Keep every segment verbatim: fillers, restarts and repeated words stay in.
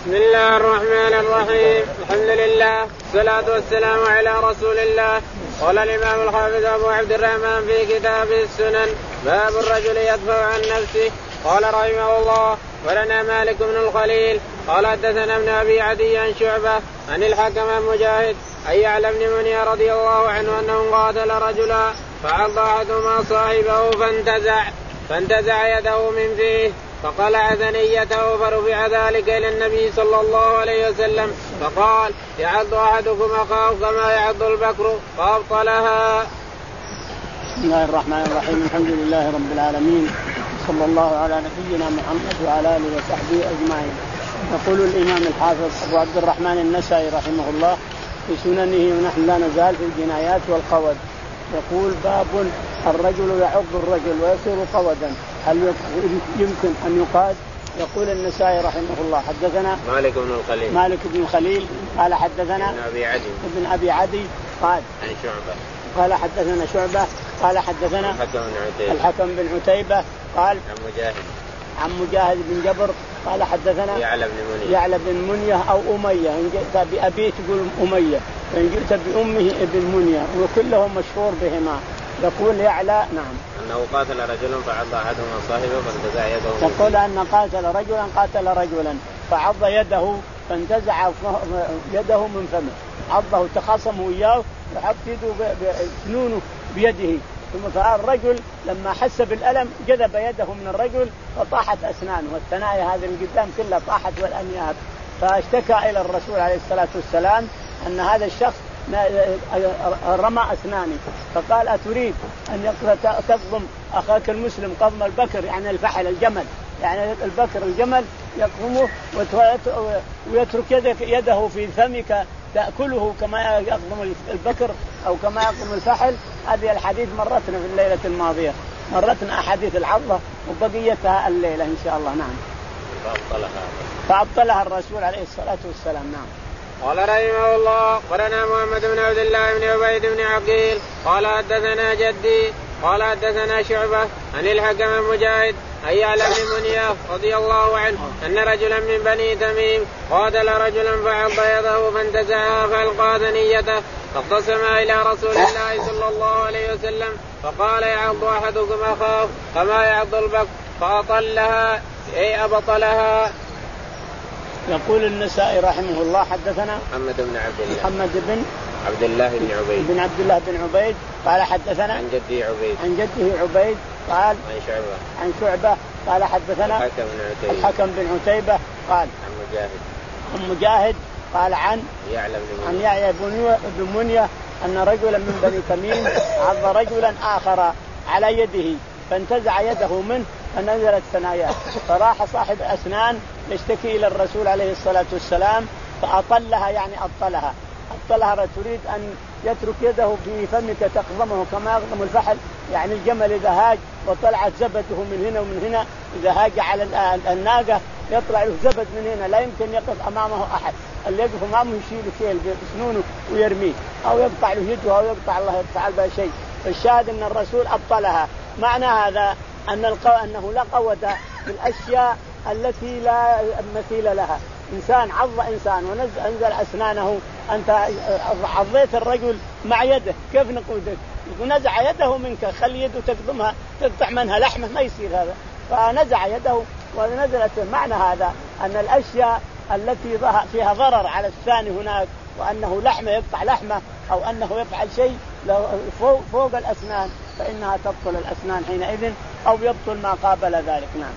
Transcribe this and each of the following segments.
بسم الله الرحمن الرحيم. الحمد لله والصلاة والسلام على رسول الله. قال الإمام الحافظ أبو عبد الرحمن في كتابه السنن باب الرجل يدفع عن نفسه. قال رحمه الله ولنا مالك بن الخليل قال حدثنا ابن أبي عدي عن شعبة عن الحكم عن مجاهد أن يعلى بن منيع رضي الله عنه أنه قاتل رجلا فعض أحدهما صاحبه فانتزع فانتزع يده من فيه فقلع ثنيته فرفع ذلك إلى النبي صلى الله عليه وسلم فقال يعض أحدكم أخاه كما يعض البكر فأبطلها. بسم الله الرحمن الرحيم. الحمد لله رب العالمين صلى الله على نبينا محمد وعلى آله وصحبه أجمعين. يقول الإمام الحافظ أبو عبد الرحمن النسائي رحمه الله في سننه ونحن لا نزال في الجنايات والقود. يقول باب الرجل يعض الرجل ويصير قودا هل يمكن أن يقاد؟ يقول النسائي رحمه الله حدثنا مالك بن الخليل مالك بن الخليل قال حدثنا ابن أبي عدي ابن أبي عدي قال عن شعبة قال حدثنا شعبة قال حدثنا الحكم بن عتيبة الحكم بن عتيبة قال عن مجاهد عن مجاهد بن جبر قال حدثنا يعلى بن منيع يعلى بن منيع أو أمية إن جئت بأبيه تقول أمية وإن جئت بأمه ابن منيع وكلهم مشهور بهما. يقول يعلى نعم أنه قاتل رجلا فعض أحدهما صاحبه فانتزع يده. يقول أن قاتل رجلا قاتل رجلا فعض يده فانتزع يده من فمه عضه تخاصم وياه وحط يده بسنونه بيده ثم فالرجل لما حس بالألم جذب يده من الرجل فطاحت أسنانه والثنايا هذه اللي قدام كلها طاحت والأنياب فاشتكى إلى الرسول عليه الصلاة والسلام أن هذا الشخص رمى أسناني فقال أتريد أن تقضم أخاك المسلم قضم البكر يعني الفحل الجمل يعني البكر الجمل يقضمه ويترك يده في فمك تأكله كما يقضم البكر أو كما يقضم الفحل. هذه الحديث مرتنا في الليلة الماضية مرتنا أحاديث العضة وبقيتها الليلة إن شاء الله. نعم فأبطلها فأبطلها الرسول عليه الصلاة والسلام. نعم. قال رحمه الله قالنا محمد بن عبد الله بن عبيد بن عقيل قال حدثنا جدي قال حدثنا شعبة عن الحكم المجاهد أن يعلى بن منيع رضي الله عنه أن رجلا من بني تميم قاتل رجلا فعض يده فانتزعها فألقى ثنيته فاختصما إلى رسول الله صلى الله عليه وسلم فقال يعض أحدكم أخاه كما يعض البكر فأطلها أي أبطلها. يقول النسائي رحمه الله حدثنا محمد بن عبد الله محمد بن عبد الله بن عبيد بن عبد الله بن عبيد قال حدثنا عن جدي عبيد عن جده عبيد قال عن شعبة عن شعبة قال حدثنا الحكم بن عتيبة الحكم بن عتيبة قال عن مجاهد عن مجاهد قال عن يعلى بن عن يعلى بن منيع أن رجلا من بني تميم عض رجلا آخر على يده فانتزع يده منه فنزلت ثناياه فراح صاحب أسنان يشتكي إلى الرسول عليه الصلاة والسلام فأطلها يعني أبطلها أبطلها تريد أن يترك يده في فمك تقضمه كما يقضم الفحل يعني الجمل إذا هاج وطلعت زبده من هنا ومن هنا إذا هاج على الناقة يطلع له زبد من هنا لا يمكن يقف أمامه أحد اللي يقف أمامه يشيل شيء بسنونه ويرميه أو يقطع له يده أو يقطع الله يفعل بها شيء. فالشاهد أن الرسول أبطلها. معنى هذا أن القو... أنه لا قوة بالأشياء التي لا مثيل لها. إنسان عض إنسان ونزل أسنانه أنت عضيت الرجل مع يده كيف نقودك ونزع يده منك خلي يده تقضمها تقطع منها لحمه ما يصير هذا فنزع يده ونزلت. معنى هذا أن الأشياء التي فيها ضرر على الثاني هناك وأنه لحمه يقطع لحمه أو أنه يفعل شيء فوق, فوق الأسنان فإنها تبطل الأسنان حينئذ أو يبطل ما قابل ذلك. نعم.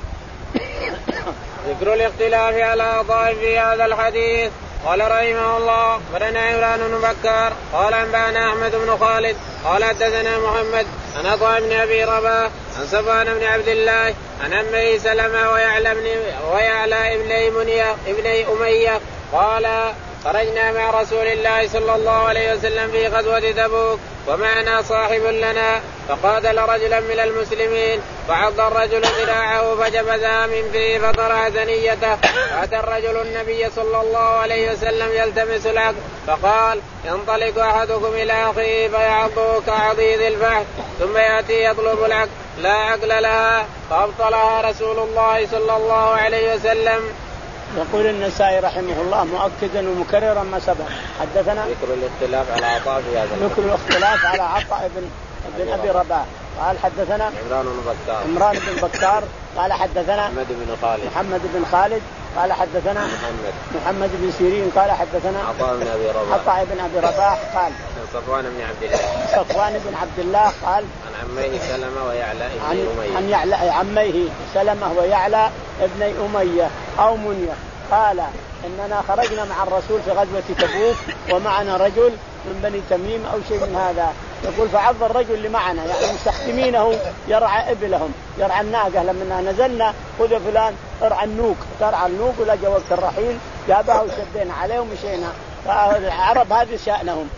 ذكر الاختلاف على أعضاء في هذا الحديث. قال رحمه الله ولنا عمران بن بكار قال أنبأنا أحمد بن خالد قال حدثنا محمد عن عطاء بن أبي رباح عن صفوان بن عبد الله عن أمه سلمة ويعلى بن ويعلى ابني منيع ابني أمية قال خرجنا مع رسول الله صلى الله عليه وسلم في غزوة تبوك ومعنا صاحب لنا فقاتل رجلا من المسلمين فعض الرجل ذراعه فجبذها من فيه فطرح ثنيته فأتى الرجل النبي صلى الله عليه وسلم يلتمس العقل فقال ينطلق أحدكم إلى أخيه فيعضه كعضيض الفحل ثم يأتي يطلب العقل لا عقل لها فأبطلها رسول الله صلى الله عليه وسلم. يقول النسائي رحمه الله مؤكدا ومكررا ما سبق. حدثنا ذكر الاختلاف على عطاء في هذا ذكر الاختلاف على عطاء بن بن ابي رباح قال حدثنا عمران بن بكار عمران بن بكار قال حدثنا محمد بن خالد محمد بن خالد قال حدثنا محمد محمد بن سيرين قال حدثنا عطاء بن ابي رباح عطاء بن ابي رباح قال صفوان بن عبد الله صفوان بن عبد الله قال عن عميه سلمة ويعلى ابن عن أمية عن يعلى عميه سلمة ويعلى ابن أمية أو منية قال إننا خرجنا مع الرسول في غزوة تبوك ومعنا رجل من بني تميم أو شيء من هذا. يقول فعض الرجل اللي معنا يعني مستخدمينه يرعى إبلهم يرعى الناقة. لما نزلنا خذ فلان ارعى النوق ترعى النوق ولا جاء وقت الرحيل جابها وشدينا عليه ومشينا. فالعرب هذه شأنهم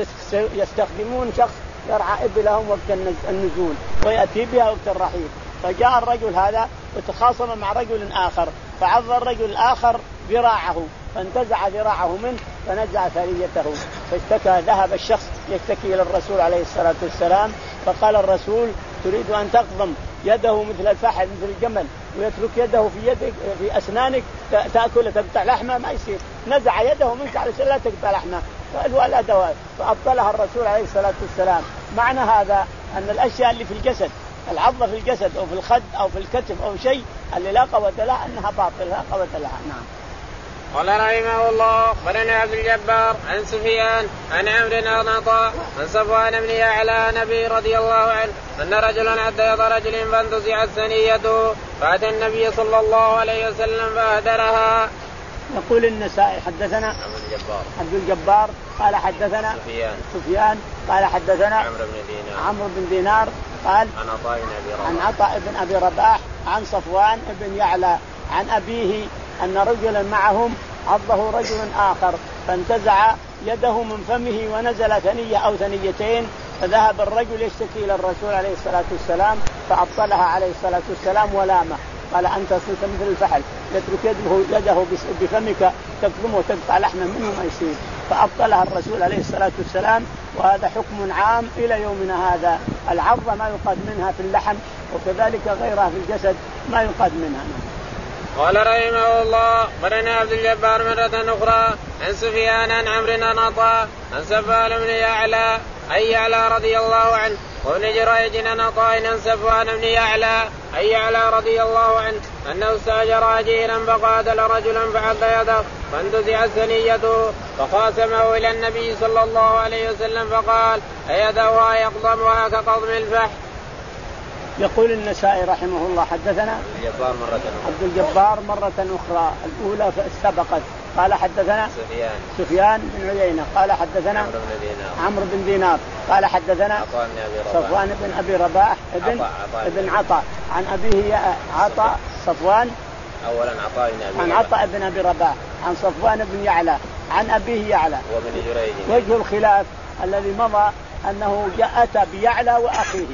يستخدمون شخص يرعى إبلهم وقت النزول ويأتي بها وقت الرحيل. فجاء الرجل هذا وتخاصم مع رجل آخر فعض الرجل الآخر ذراعه فانتزع ذراعه منه فنزع ثريته فاشتكى. ذهب الشخص يشتكي إلى الرسول عليه الصلاة والسلام فقال الرسول تريد أن تقضم يده مثل الفحل مثل الجمل ويترك يده في يدك في أسنانك تأكل تقطع لحمه ما يصير. نزع يده منك على لا تقطع لحمه ولا دواء فأبطلها الرسول عليه الصلاة والسلام. معنى هذا أن الأشياء اللي في الجسد العضة في الجسد أو في الخد أو في الكتف أو شيء اللي لا قوة لها أنها باطل لا قوة لها. نعم. قال رحمه الله بن عبد الجبار عن سفيان عن عمرو بن عطاء عن صفوان بن يعلى نبي رضي الله عنه أن رجلا أتى يد رجل فانتزعت ثنيته فأتى النبي صلى الله عليه وسلم فأهدرها. يقول النسائي حدثنا عبد الجبار عبد الجبار قال حدثنا سفيان سفيان قال حدثنا عمرو بن دينار عمرو بن دينار قال عن عطاء بن أبي رباح عن عطاء بن أبي رباح عن صفوان بن يعلى عن أبيه أن رجلا معهم عضه رجل آخر فانتزع يده من فمه ونزل ثنية أو ثنيتين فذهب الرجل يشتكي إلى الرسول عليه الصلاة والسلام فأبطلها عليه الصلاة والسلام ولامه قال أنت صرت مثل الفحل يترك يده, يده بفمك تكظمه وتقطع لحمه منه ما يصير. فأبطلها الرسول عليه الصلاة والسلام. وهذا حكم عام إلى يومنا هذا. العضة ما يقاد منها في اللحم وكذلك غيرها في الجسد ما يقاد منها. قال رحمه الله برنا عبد الجبار مرة أخرى عن سفيان عن عمرو بن عطاء عن صفوان بن يعلى أي يعلى رضي الله عنه وابن جريج عن عطاء عن صفوان بن يعلى أي يعلى رضي الله عنه أنه استأجر أجيرا فقاتل رجلا فعض يده فانتزعت ثنيته فخاصمه إلى النبي صلى الله عليه وسلم فقال أيدها يقضمها كقضم الفحل. يقول النسائي رحمه الله حدثنا الجبار مرة عبد الجبار مرة أخرى الأولى سبقت قال حدثنا سفيان سفيان بن عيينة قال حدثنا عمرو بن دينار عمرو بن دينار قال حدثنا صفوان بن أبي رباح ابن عطاء عطاء ابن عطاء عن أبيه عطاء صفوان أولا عطاء بن أبي عن عطاء بن أبي رباح عن صفوان بن يعلى عن أبيه يعلى. وابن جريج وجه الخلاف الذي مضى أنه جاء أتى بيعلى وأخيه.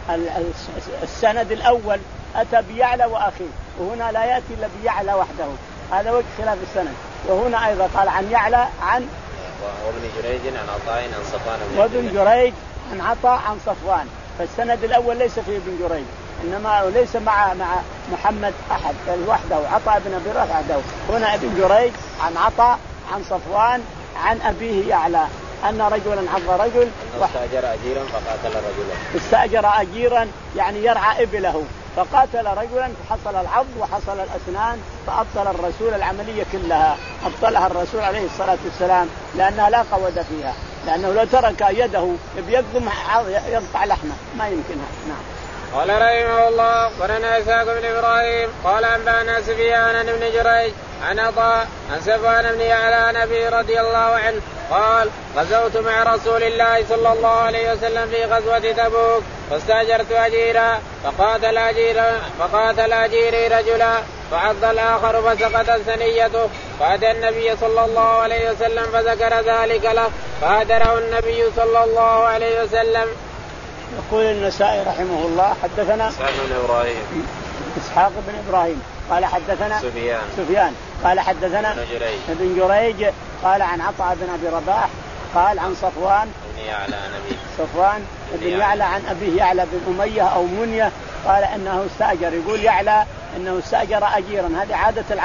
السند الأول أتى بيعلى وأخيه وهنا لا يأتي إلا بيعلى وحده. هذا وجه خلاف السند. وهنا أيضا قال عن يعلى عن وابن جريج عن عطاء عن صفوان وابن جريج عن عطاء عن صفوان. فالسند الأول ليس فيه ابن جريج إنما ليس مع مع محمد أحد وحده عطاء بن أبي رباح وحده. هنا ابن جريج عن عطاء عن صفوان عن أبيه يعلى أن رجلا عض رجل استأجر أجيرا فقاتل رجلا استأجر أجيرا يعني يرعى إبله فقاتل رجلا فحصل العض وحصل الأسنان فأبطل الرسول العملية كلها. أبطلها الرسول عليه الصلاة والسلام لأنها لا قوة فيها لأنه لو ترك يده يقدم يقطع لحمه ما يمكنها. نعم. قال رحمه الله ورنا إسحاق بن إبراهيم قال أنبأنا سفيان عن ابن جريج عن عطاء عن صفوان بن يعلى نبي رضي الله عنه قال غزوت مع رسول الله صلى الله عليه وسلم في غزوة تبوك فاستأجرت أجيرا فقاتل أجيرا فقاتل أجيري رجلا فعض الآخر فسقطت ثنيته فأتى النبي صلى الله عليه وسلم فذكر ذلك له فهدره النبي صلى الله عليه وسلم. يقول النسائي رحمه الله حدثنا إسحاق بن إبراهيم إسحاق بن إبراهيم قال حدثنا سفيان سفيان قال حدثنا ابن جريج قال عن عطاء بن أبي رباح قال عن صفوان بن يعلى نبي صفوان بن يعلى عن أبيه يعلى بن أمية أو منية قال أنه استأجر. يقول يعلى أنه استأجر أجيرا. هذه عادة العرب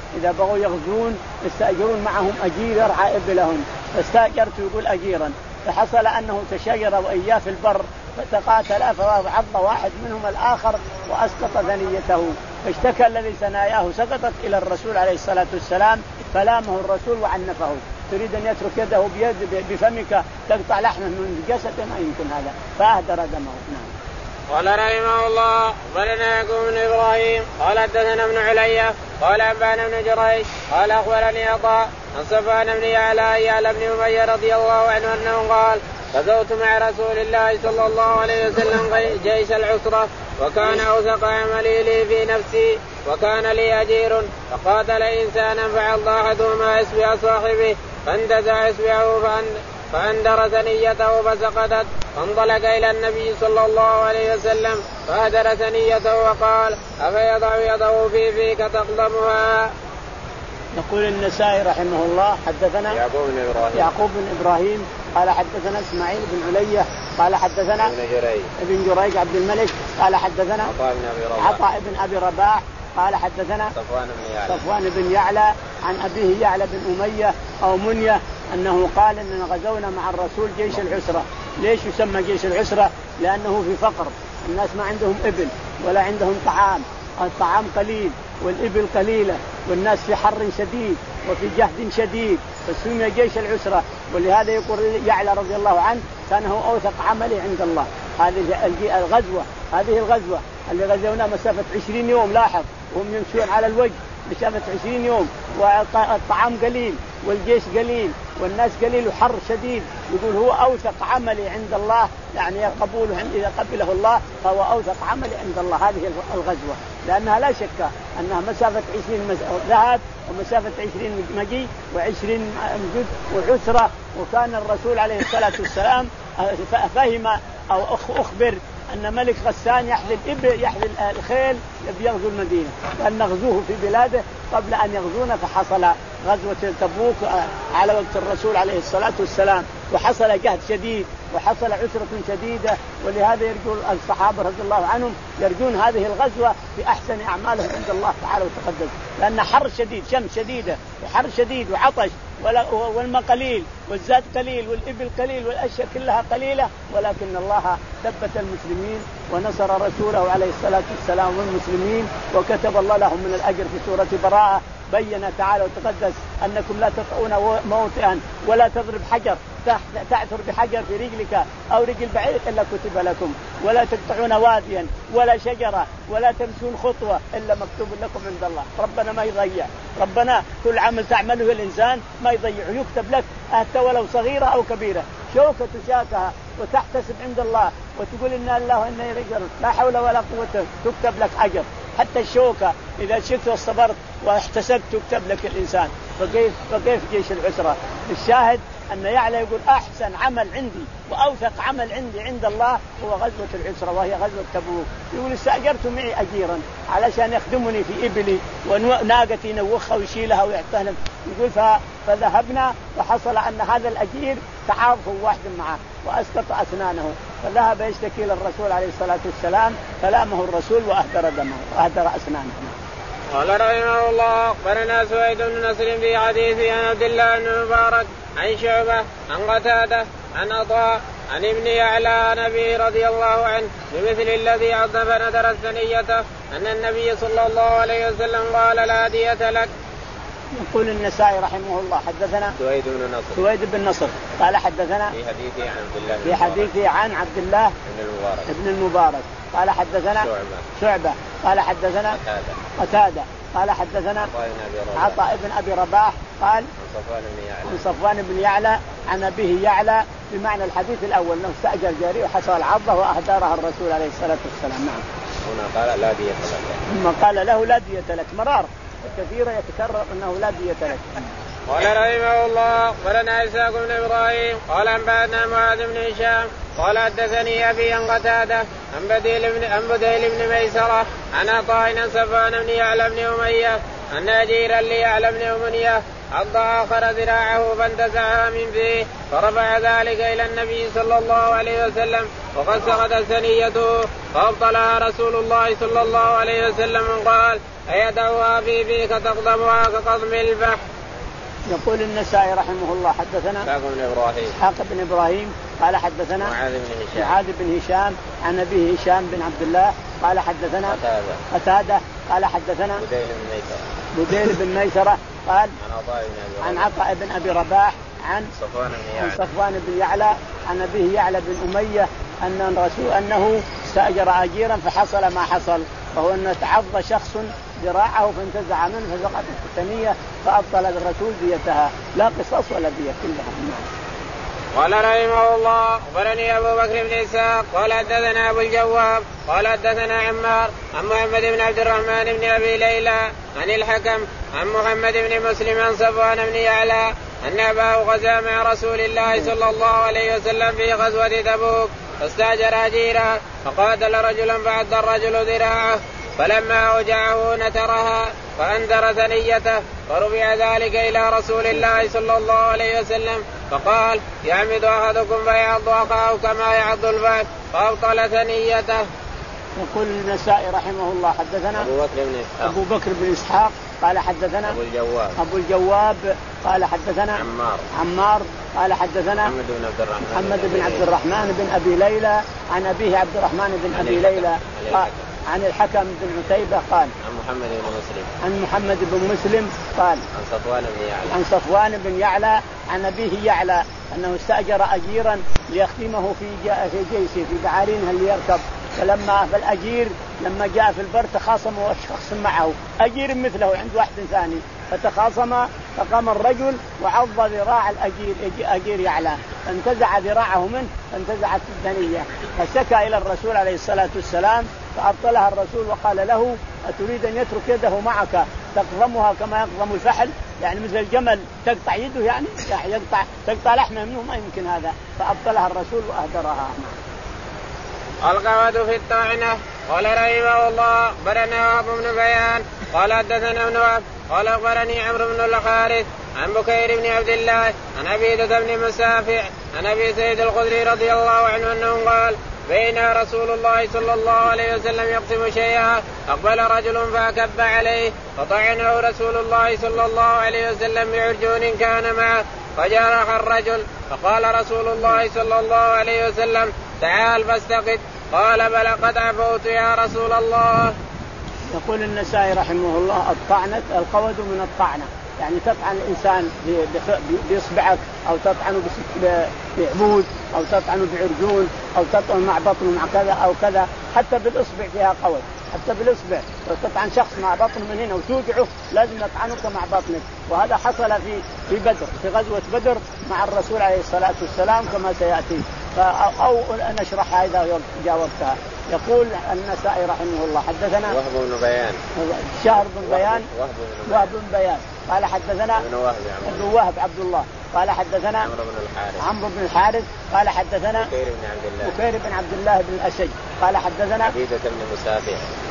إذا بغوا يغزون يستأجرون معهم أجير يرعى إبلهم، فاستأجرت يقول أجيرا، فحصل أنه تشاجر وإياه في البر فتقاتلا فعض واحد منهم الآخر وأسقط ثنيته، فاشتكى الذي ثناياه سقطت إلى الرسول عليه الصلاة والسلام فلامه الرسول وعنفه. تريد أن يترك يده بيد بفمك تقطع لحمه من جسد ما يمكن هذا، فأهدر دمه. نعم. قال رحمه الله أخبرنا يعقوب بن إبراهيم قال حدثنا ابن علية قال أنبأنا بن جريج قال أخبرني عطاء عن صفوان بن يعلى يعلى بن أمية رضي الله عنه أنه قال غزوت مع رسول الله صلى الله عليه وسلم جيش العسرة وكان أوثق عملي لي في نفسي وكان لي أجير فقاتل إنسانا فعض أحدهما إصبع صاحبه فانتزع إصبعه فأندر ثنيته فسقطت فانطلق إلى النبي صلى الله عليه وسلم فأدر ثنيته وقال أفيضع يده في فيك تقلمها. يقول النسائي رحمه الله حدثنا يعقوب بن إبراهيم, يعقوب بن إبراهيم قال حدثنا إسماعيل بن علية قال حدثنا ابن جريج ابن جريج عبد الملك قال حدثنا عطاء بن أبي رباح عطاء بن أبي رباح قال حدثنا صفوان بن يعلى صفوان بن يعلى عن أبيه يعلى بن أمية أو منية أنه قال إننا غزونا مع الرسول جيش العسرة. ليش يسمى جيش العسرة؟ لأنه في فقر، الناس ما عندهم إبل ولا عندهم طعام، الطعام قليل والإبل قليلة والناس في حر شديد وفي جهد شديد فسمي جيش العسرة. ولهذا يقول يعلى رضي الله عنه كان هو أوثق عملي عند الله. هذه الغزوة هذه الغزوة اللي غزونا مسافة عشرين يوم، لاحظ وهم يمشون على الوجه مسافة عشرين يوم والطعام قليل والجيش قليل والناس قليل وحر شديد، يقول هو أوثق عملي عند الله، يعني قبوله إذا قبله الله فهو أوثق عملي عند الله هذه الغزوة، لأنها لا شك أنها مسافة عشرين ذهب ومسافة عشرين مجيء وعشرين مجد وعسرة. وكان الرسول عليه الصلاة والسلام فهم أو أخبر أن ملك غسان يحذي الإبل يحذي الخيل يغزو المدينة، وأن نغزوه في بلاده قبل أن يغزونا. فحصل غزوة تبوك على وقت الرسول عليه الصلاة والسلام وحصل جهد شديد وحصل عسرة شديدة. ولهذا يرجو الصحابة رضي الله عنهم يرجون هذه الغزوة في أحسن أعمالهم عند الله تعالى وتقدس، لأن حر شديد شمس شديدة وحر شديد وعطش والماء قليل والزاد قليل والإبل قليل والأشياء كلها قليلة، ولكن الله ثبت المسلمين ونصر رسوله عليه الصلاة والسلام والمسلمين وكتب الله لهم من الأجر. في سورة براءة بين تعالى وتقدس أنكم لا تطعون موطئا ولا تضرب حجر تعثر بحجر في رجلك أو رجل بعير إلا كتب لكم، ولا تقطعون واديا ولا شجرة ولا تمشون خطوة إلا مكتوب لكم عند الله. ربنا ما يضيع، ربنا كل عمل تعمله الإنسان ما يضيعه، يكتب لك حتى ولو صغيرة أو كبيرة، شوكة تشاكها وتحتسب عند الله وتقول إن الله إن رجل لا حول ولا قوة تكتب لك أجر. حتى الشوكة إذا شئت واصطبرت واحتسبت تكتب لك الإنسان، فكيف فكيف جيش العسرة؟ الشاهد أن يعلى يقول أحسن عمل عندي وأوثق عمل عندي عند الله هو غزوة العسرة وهي غزوة تبوك. يقول استأجرت معي أجيرا علشان يخدمني في إبلي وناقتي نوخها ويشيلها ويعطيها. يقول فذهبنا وحصل أن هذا الأجير تعاطف واحد معه وأسقط أسنانه، فذهب يشتكي للرسول عليه الصلاة والسلام فلامه الرسول وأهدر دمه وأهدر أسنانه. قال رحمه الله أخبرنا سويد بن نصر في حديث عن عبد الله بن مبارك عن شعبة عن قتادة عن عطاء عن ابن يعلى نبي رضي الله عنه بمثل الذي عض فنذر الثنية أن النبي صلى الله عليه وسلم قال لا دية لك. يقول النسائي رحمه الله حدثنا سويد بن نصر سويد بن نصر قال حدثنا في حديثه عن عبد الله في حديثه عن عبد الله بن المبارك ابن المبارك قال حدثنا شعبة, شعبة قال حدثنا قتادة قتادة قال حدثنا عطاء بن أبي رباح قال عن صفوان بن يعلى عن أبيه يعلى بمعنى الحديث الأول أنه استأجر جارية وحصل العضة وأهدرها الرسول عليه الصلاة والسلام. نعم. هنا قال لا دية لك، ثم قال له لا دية لك، مرار كثيرة يتكرر أنه لا دية لك. قال رحمه الله ولنا إسحاق بن إبراهيم قال أنبأنا معاذ بن هشام قال حدثني أبي عن قتادة عن بديل بن عن بديل بن ميسرة عن عطاء عن صفوان بن يعلى بن أمية أن أجيرا ليعلى بن أمية عض آخر ذراعه فانتزعها من فيه فرفع ذلك إلى النبي صلى الله عليه وسلم وقد سقطت ثنيته فأبطلها رسول الله صلى الله عليه وسلم قال أيدعها في فيك تقضمها كقضم البحر. يقول النسائي رحمه الله حدثنا إسحاق بن إبراهيم إسحاق بن إبراهيم قال حدثنا معاذ بن هشام معاذ بن هشام عن أبيه هشام بن عبد الله قال حدثنا قتادة قتادة قال حدثنا بديل بن ميسرة بديل بن ميسرة قال عن عن عطاء بن أبي رباح عن صفوان بن يعلى عن صفوان بن يعلى عن أبيه يعلى بن أمية أن الرسول أنه استأجر أجيرا فحصل ما حصل وهو أن تعض شخص ذراعه فانتزع منه فسقطت الثنية فأبطل الرسول ديتها لا قصاص ولا دية كلها. قال رحمه الله أخبرني أبو بكر بن إسحاق قال حدثنا أبو الجواب قال حدثنا عمار عن محمد بن عبد الرحمن بن أبي ليلى عن الحكم عن محمد بن مسلم عن صفوان بن يعلى أن أباه غزا مع رسول الله صلى الله عليه وسلم في غزوة تبوك فاستأجر أجيرا فقاتل رجلا فعض الرجل ذراعه فلما أوجعه نترها فأنذر ثنيته فرفع ذلك إلى رسول الله صلى الله عليه وسلم فقال يعمد أحدكم فيعض أخاه كما يعض الفأس فأبطل ثنيته. يقول النسائي رحمه الله حدثنا أبو بكر بن إسحاق أبو بكر بن إسحاق قال حدثنا أبو الجواب أبو الجواب قال حدثنا عمار عمار قال حدثنا محمد بن عبد الرحمن محمد بن عبد الرحمن بن أبي ليلى عن أبيه عبد الرحمن بن أبي ليلى قال عن الحكم بن عتيبة قال عن محمد بن مسلم عن محمد بن مسلم قال عن صفوان بن يعلى عن صفوان بن يعلى عن أبيه يعلى أنه استأجر أجيرا ليخدمه في في جيشه في بعارينها اللي يركب فلما فالأجير لما جاء في البر تخاصموا شخص معه أجير مثله عند واحد ثاني فتخاصم فقام الرجل وعض ذراع الأجير أجير يعلى فانتزع ذراعه منه فانتزعت الثنية فشكى إلى الرسول عليه الصلاة والسلام فأبطلها الرسول وقال له أتريد أن يترك يده معك تقضمها كما يقضم الفحل يعني مثل الجمل تقطع يده يعني يقطع تقطع لحمه منه ما يمكن هذا فأبطلها الرسول وأهدرها. القواد في الطاعنة. قال رحمه الله أخبرنا أبو بن بيان قال حدثنا ابن وهب قال أخبرني عمرو بن الحارث عن بكير بن عبد الله عن عبيدة بن مسافع عن أبي سعيد الخدري رضي الله عنه أنه قال بين رسول الله صلى الله عليه وسلم يقسم شيئا أقبل رجل فأكب عليه فطعنه رسول الله صلى الله عليه وسلم بعرجون كان معه فجرح الرجل فقال رسول الله صلى الله عليه وسلم تعال فاستقد قال بلى قد عفوت يا رسول الله. يقول النسائي رحمه الله الطعنة القود من الطعنة يعني تطعن الإنسان بإصبعك أو تطعنه بعمود أو تطعنه بعرجون أو تطعن مع بطنه مع كذا أو كذا حتى بالإصبع فيها قود حتى بالإصبع لو تطعن شخص مع بطنه من هنا وتوجعه لازم نطعنك مع بطنك وهذا حصل في في بدر في غزوة بدر مع الرسول عليه الصلاة والسلام كما سيأتي أو نشرح هذا جاوبتها. يقول النسائي رحمه الله حدثنا وهب بن بيان شهر بن بيان وهب بن بيان قال حدثنا ابن وهب ابن وهب عبد الله قال حدثنا عمرو بن الحارث عمرو بن الحارث قال حدثنا بكير بن عبد الله بكير بن عبد الله بن الأشج قال حدثنا عبيدة بن مسافع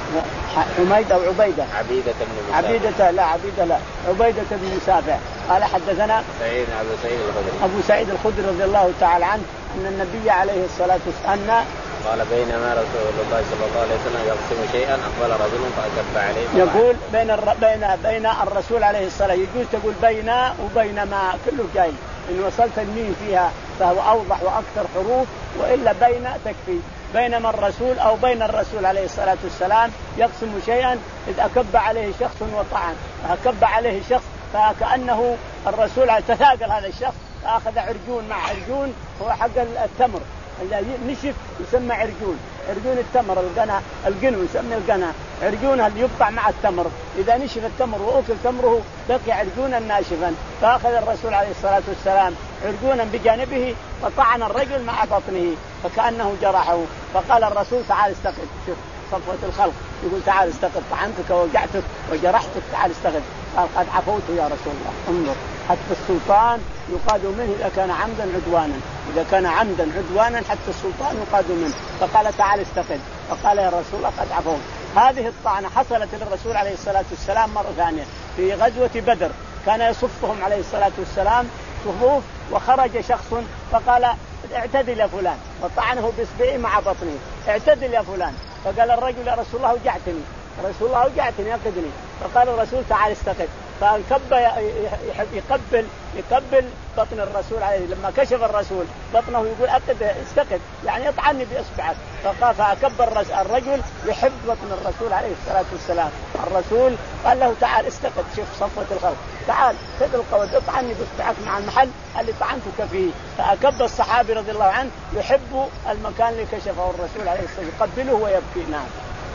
حميد أو عبيدة عبيدة بن مسافع عبيدة لا عبيدة لا عبيدة بن مسافع قال حدثنا سعيد أبو سعيد الخدري أبو سعيد الخدري رضي الله تعالى عنه أن النبي عليه الصلاة والسلام قال بينما رسول الله صلى الله عليه وسلم يقسم شيئا أقبل رجل فأكب عليه يقول بين الر... بين بين الرسول عليه الصلاة يجوز تقول بين وبينما كله جاي إن وصلت الميم فيها فهو أوضح وأكثر حروف وإلا بين تكفي بينما الرسول أو بين الرسول عليه الصلاة والسلام يقسم شيئا إذ أكب عليه شخص وطعن أكب عليه شخص فكأنه الرسول تثاقل هذا الشخص فأخذ عرجون مع عرجون هو حق التمر الذي نشف يسمى عرجون عرجون التمر القنا القنو يسمى القنا عرجونها اللي يقطع مع التمر إذا نشف التمر وأكل تمره بقي عرجونا ناشفا فأخذ الرسول عليه الصلاة والسلام عرجونا بجانبه فطعن الرجل مع بطنه فكأنه جرحه فقال الرسول تعال استقد شوف صفوة الخلق يقول تعال استقد طعنتك ووجعتك وجرحتك تعال استقد قال قد عفوت يا رسول الله انظر حتى السلطان يقاد منه إذا كان عمدا عدوانا إذا كان عمدا عدوانا حتى السلطان يقاد منه فقال تعال استقد فقال يا رسول الله قد عفوت. هذه الطعنة حصلت للرسول عليه الصلاة والسلام مرة ثانية في غزوة بدر كان يصفهم عليه الصلاة والسلام صفوف، وخرج شخص فقال اعتدل يا فلان، وطعنه بإصبعه مع بطنه، اعتدل يا فلان. فقال الرجل يا رسول الله وجعتني، رسول الله وجعتني يقدني. فقال الرسول تعال استقد، فانكب يقبل يقبل بطن الرسول عليه. لما كشف الرسول بطنه يقول أقد استقد، يعني اطعني بإصبعك. فقال فأكب الرجل يحب بطن الرسول عليه الصلاة والسلام. الرسول قال له تعال استقد، شوف صفوة الخلق، تعال خذ القود اطعني بإصبعك مع المحل اللي طعنتك فيه. فأكب الصحابي رضي الله عنه يحب المكان اللي كشفه الرسول عليه الصلاة والسلام، يقبله ويبكي. نعم.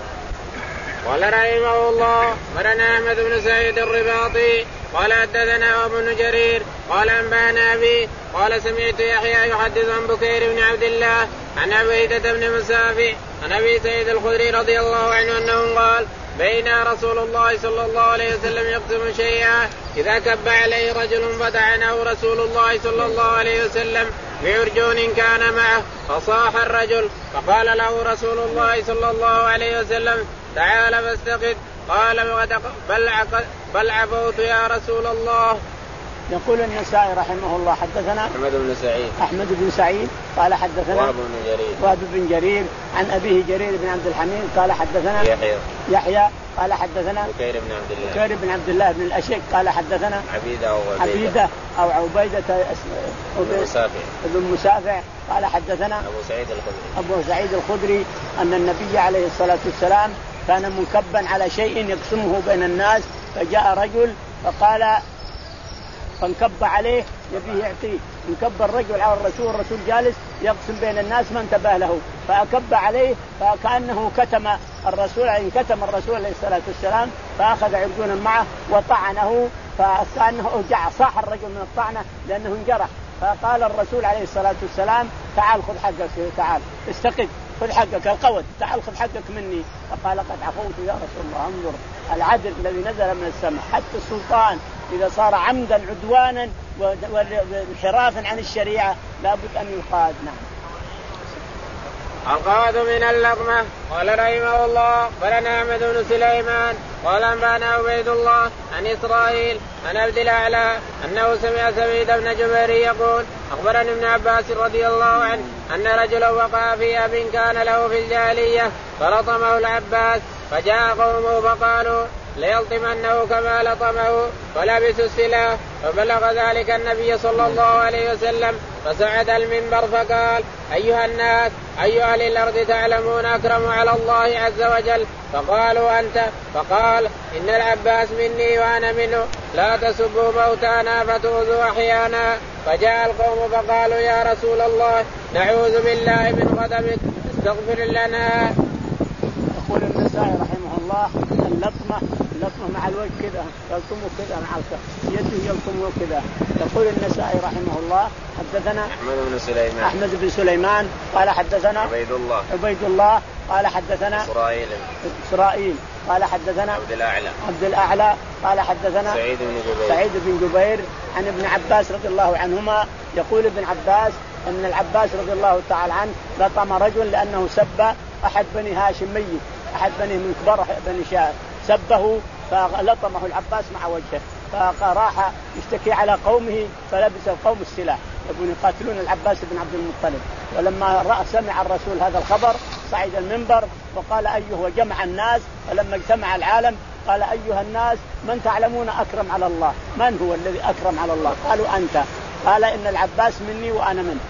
قال رحمه الله مرنا أحمد بن سعيد الرباطي قال حدثنا ابن جرير قال أنبانا أبي قال سمعت يحيى يحدث عن بكير بن عبد الله عن عبيدة بن مسافع عن أبي سعيد الخدري رضي الله عنه أنه قال بين رسول الله صلى الله عليه وسلم يقسم شيئا إذا كب عليه رجل فدعنه رسول الله صلى الله عليه وسلم بعرجون كان معه فصاح الرجل فقال له رسول الله صلى الله عليه وسلم تعال فاستقد قال بل عفوت يا رسول الله. يقول النسائي رحمه الله حدثنا أحمد بن سعيد أحمد بن سعيد قال حدثنا وهب بن جرير وهب بن جرير عن أبيه جرير بن عبد الحميد قال حدثنا يحيى يحيى قال حدثنا بكير بن عبد الله بكير بن عبد الله بن الأشق قال حدثنا عبيدة أو عبيدة أو عبيدة ابن مسافع ابن مسافع قال حدثنا أبو سعيد الخدري أبو سعيد الخدري أن النبي عليه الصلاة والسلام كان منكبا على شيء يقسمه بين الناس، فجاء رجل فقال فانكب عليه يبيه يعطيه، انكب الرجل على الرسول، الرسول جالس يقسم بين الناس ما انتبه له، فأكب عليه فكأنه كتم الرسول، يعني كتم الرسول عليه الصلاة والسلام، فأخذ عرجونا معه وطعنه، فكأنه أوجع، صاح الرجل من الطعنة لأنه انجرح. فقال الرسول عليه الصلاة والسلام تعال خذ حقك، تعال استقد خذ حقك القود، تعال خذ حقك مني. فقال قد عفوت يا رسول الله. انظر العدل الذي نزل من السماء، حتى السلطان إذا صار عمدا عدوانا وانحرافا عن الشريعة لابد أن يقاد. نعم. القاد من اللقمة. قال رحمه الله فلنا أحمد بن سليمان قال أنبانا عبيد الله عن إسرائيل عن عبد الأعلى أنه سمع سعيد بن جبير يقول أخبرني ابن عباس رضي الله عنه أن رجلا وقع في أب كان له في الجاهلية فلطمه العباس، فجاء قومه فقالوا ليلطمنه كما لطمه، فلبسوا السلاح، فبلغ ذلك النبي صلى الله عليه وسلم فصعد المنبر فقال أيها الناس أي أهل الأرض تعلمون أكرم على الله عز وجل؟ فقالوا أنت. فقال إن العباس مني وأنا منه، لا تسبوا موتانا فتؤذوا أحيانا. فجاء القوم فقالوا يا رسول الله نعوذ بالله من غضبك استغفر لنا. يقول النسائي رحمه الله اللطمة اللطمة مع الوجه كذا، يلطمه كذا مع يده يلطمه كذا. يقول النسائي رحمه الله حدثنا أحمد بن سليمان أحمد بن سليمان قال حدثنا عبيد الله عبيد الله قال حدثنا إسرائيل إسرائيل قال حدثنا عبد الأعلى عبد الأعلى قال حدثنا سعيد بن جبير سعيد بن جبير عن ابن عباس رضي الله عنهما. يقول ابن عباس أن العباس رضي الله تعالى عنه لطم رجل لأنه سب أحد بني هاشم ميت، أحد بني من كبار بني شاعر سبه فلطمه العباس مع وجهه، فراح يشتكي على قومه فلبس القوم السلاح يبون يقاتلون العباس بن عبد المطلب. ولما رأى سمع الرسول هذا الخبر صعد المنبر وقال أيه، وجمع الناس. فلما اجتمع العالم قال أيها الناس من تعلمون أكرم على الله؟ من هو الذي أكرم على الله؟ قالوا أنت. قال إن العباس مني وأنا منه،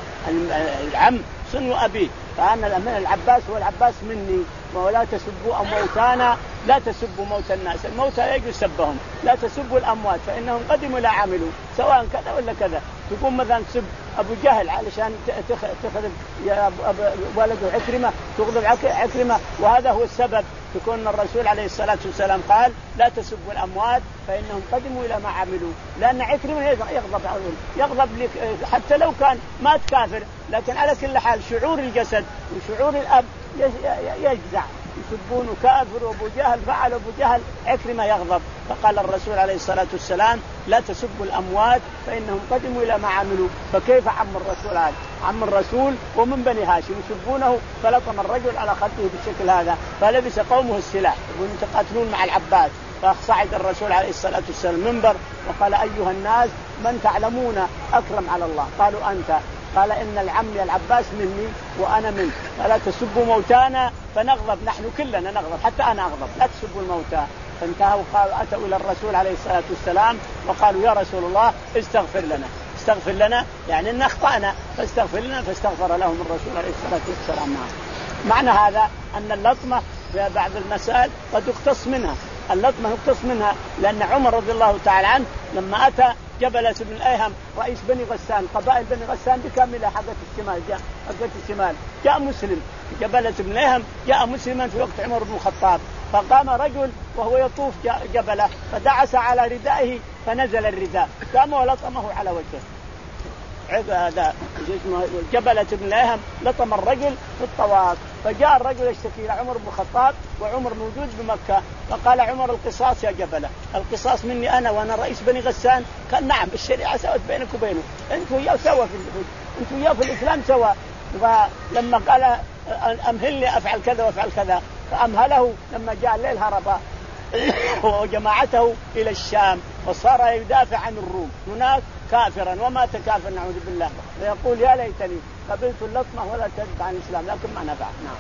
العم سن أبي، فأنا من العباس هو العباس مني. ولا تسبوا موتانا، لا تسبوا موت الناس، الموتى يجوز سبهم، لا تسبوا الأموات فإنهم قدموا لا عملوا سواء كذا ولا كذا. تقوم مثلا تسب أبو جهل علشان تخذب ولده عكرمة، تغضب عكرمة، وهذا هو السبب. تكون الرسول عليه الصلاة والسلام قال لا تسبوا الأموات فإنهم قدموا إلى ما عملوا، لأن عكرمة يغضب عليهم، يغضب لك حتى لو كان مات كافر، لكن على كل حال شعور الجسد وشعور الأب يجزع، يسبون كافر وابو جهل فعل ابو جهل، عكرمة يغضب. فقال الرسول عليه الصلاة والسلام لا تسبوا الأموات فإنهم قدموا إلى ما عملوا. فكيف عم الرسول هذا؟ عم الرسول ومن بني هاشم يسبونه، فلطم الرجل على خده بالشكل هذا، فلبس قومه السلاح يقولون تقاتلون مع العباس. فصعد الرسول عليه الصلاة والسلام المنبر وقال أيها الناس من تعلمون أكرم على الله؟ قالوا أنت. قال إن العم العباس مني وأنا منه، فلا تسبوا موتانا فنغضب، نحن كلنا نغضب حتى أنا أغضب، لا تسبوا الموتى. فانتهوا قالوا أتوا إلى الرسول عليه الصلاة والسلام وقالوا يا رسول الله استغفر لنا استغفر لنا يعني إن أخطأنا فاستغفر لنا، فاستغفر لهم الرسول عليه الصلاة والسلام. معنى هذا أن اللطمة في بعض المسائل قد يقتص منها، اللطمة يقتص منها، لأن عمر رضي الله تعالى عنه لما أتى جبلة بن الأيهم رئيس بني غسان، قبائل بني غسان بكاملة حقت الشمال، جاء حقت الشمال جاء مسلم، جبلة بن الأيهم جاء مسلما في وقت عمر بن الخطاب، فقام رجل وهو يطوف جبلة فدعس على ردائه فنزل الرداء، قام ولطمه على وجهه. هذا جبلة بن الأيهم لطم الرجل في الطواف، فجاء الرجل يشتكي إلى عمر بن الخطاب وعمر موجود بمكة، فقال عمر القصاص يا جبلة، القصاص مني أنا وأنا رئيس بني غسان. قال نعم الشريعة سوت بينك وبينه، أنت وياه سوا في أنت وياه في الإسلام سوا. فلما قال أمهلني أفعل كذا وأفعل كذا فأمهله، لما جاء الليل هرب وجماعته إلى الشام وصار يدافع عن الروم هناك كافرا ومات كافرا نعوذ بالله، ويقول يا ليتني قبلت اللطمة ولا تدفع عن الإسلام، لكن ما نفع. نعم.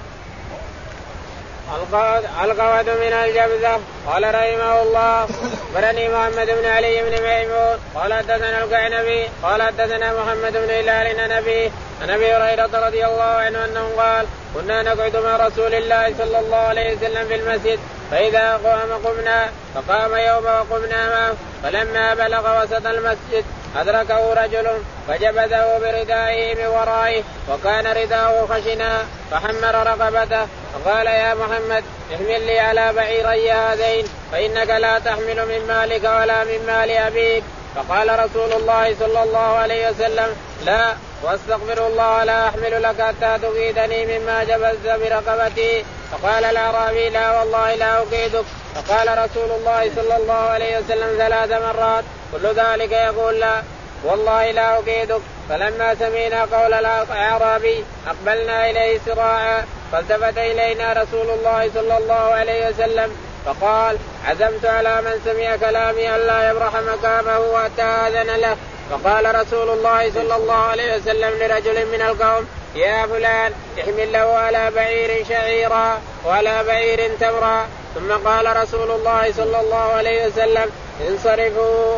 القود من الجبذة. قال رحمه الله برني محمد بن علي بن ميمون قال حدثنا القعنبي قال حدثنا محمد بن هلال عن أبيه عن أبي هريرة رضي الله عنه أنه قال كنا نقعد مع رسول الله صلى الله عليه وسلم في المسجد فإذا قام قمنا، فقام يوم وقمنا معه، فلما بلغ وسط المسجد أدركه رجل فجبذه بردائه من ورائه وكان رداؤه خشنا فحمر رقبته، فقال يا محمد احمل لي على بعيري هذين فإنك لا تحمل من مالك ولا من مال أبيك. فقال رسول الله صلى الله عليه وسلم لا، واستغفر الله لا أحمل لك حتى تقيدني مما جبذت برقبتي. فقال الأعرابي لا والله لا أقيدك. فقال رسول الله صلى الله عليه وسلم ثلاث مرات كل ذلك يقول لا والله لا أقيدك. فلما سمعنا قول الأعرابي أقبلنا إليه سراعا، فالتفت إلينا رسول الله صلى الله عليه وسلم فقال عزمت على من سمع كلامي ألا يبرح مقامه حتى آذن له. فقال رسول الله صلى الله عليه وسلم لرجل من القوم يا فلان احمل له على بعير شعيرا وعلى بعير تمرا. ثم قال رسول الله صلى الله عليه وسلم انصرفوا.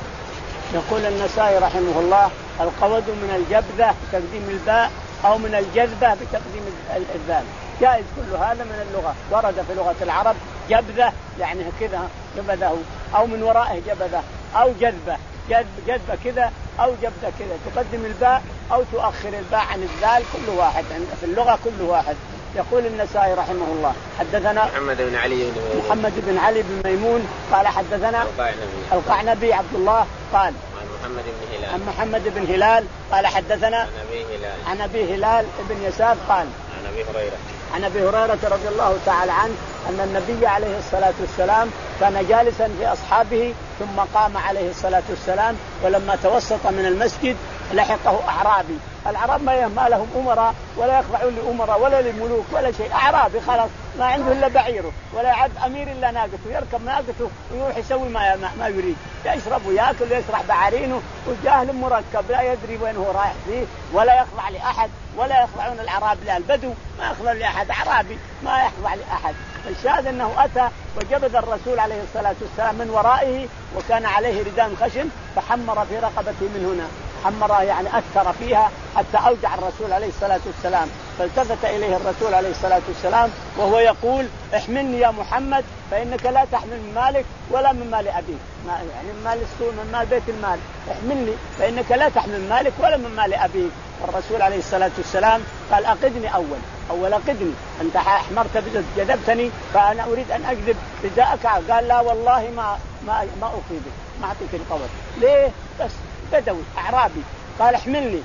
يقول النسائي رحمه الله القود من الجبذة بتقديم الباء أو من الجذبة بتقديم الذال، جائز كل هذا من اللغة، ورد في لغة العرب جبذة يعني كذا جبذه، أو من ورائه جبذة، أو جذبة جذب جذبة كذا أو جبذة كذا، تقدم الباء أو تؤخر الباء عن الذال، كل واحد في اللغة كل واحد. يقول النسائي رحمه الله حدثنا محمد بن علي بن ميمون محمد بن علي بن ميمون قال حدثنا القعنبي عبد الله قال محمد بن هلال عن محمد بن هلال قال حدثنا عن أبي هلال عن أبي هلال بن يسار قال عن أبي هريرة عن أبي هريرة رضي الله تعالى عنه أن النبي عليه الصلاة والسلام كان جالسا في أصحابه ثم قام عليه الصلاة والسلام، ولما توسط من المسجد لحقه أعرابي. الأعراب ما لهم أمراء ولا يخضعون لأمراء ولا لملوك ولا شيء، أعرابي خلاص ما عنده إلا بعيره ولا يعد أمير إلا ناقته، يركب ناقته ويروح يسوي ما ما يريد، يشرب ويأكل ويسرح بعرينه، وجاهل مركب لا يدري وين هو رايح فيه ولا يخضع لأحد، ولا يخضعون الأعراب للبدو ما يخضع لأحد، أعرابي ما يخضع لأحد. الشاهد أنه أتى وجبذ الرسول عليه الصلاة والسلام من ورائه وكان عليه رداء خشن فحمر في رقبته من هنا، حمر يعني أثر فيها حتى أوجع الرسول عليه الصلاة والسلام، فالتفت إليه الرسول عليه الصلاة والسلام وهو يقول احملني يا محمد فإنك لا تحمل من مالك ولا من مال أبيك، يعني من مال السوق من مال بيت المال، احملني فإنك لا تحمل من مالك ولا من مال أبيك. والرسول عليه الصلاة والسلام قال أقدني أول أول أقدني، أنت أحمرت جذبتني فأنا أريد أن أجذب رداءك. قال لا والله ما ما ما أقيدك، ما أعطيك القول. ليه؟ بس بدوي أعرابي. قال احملني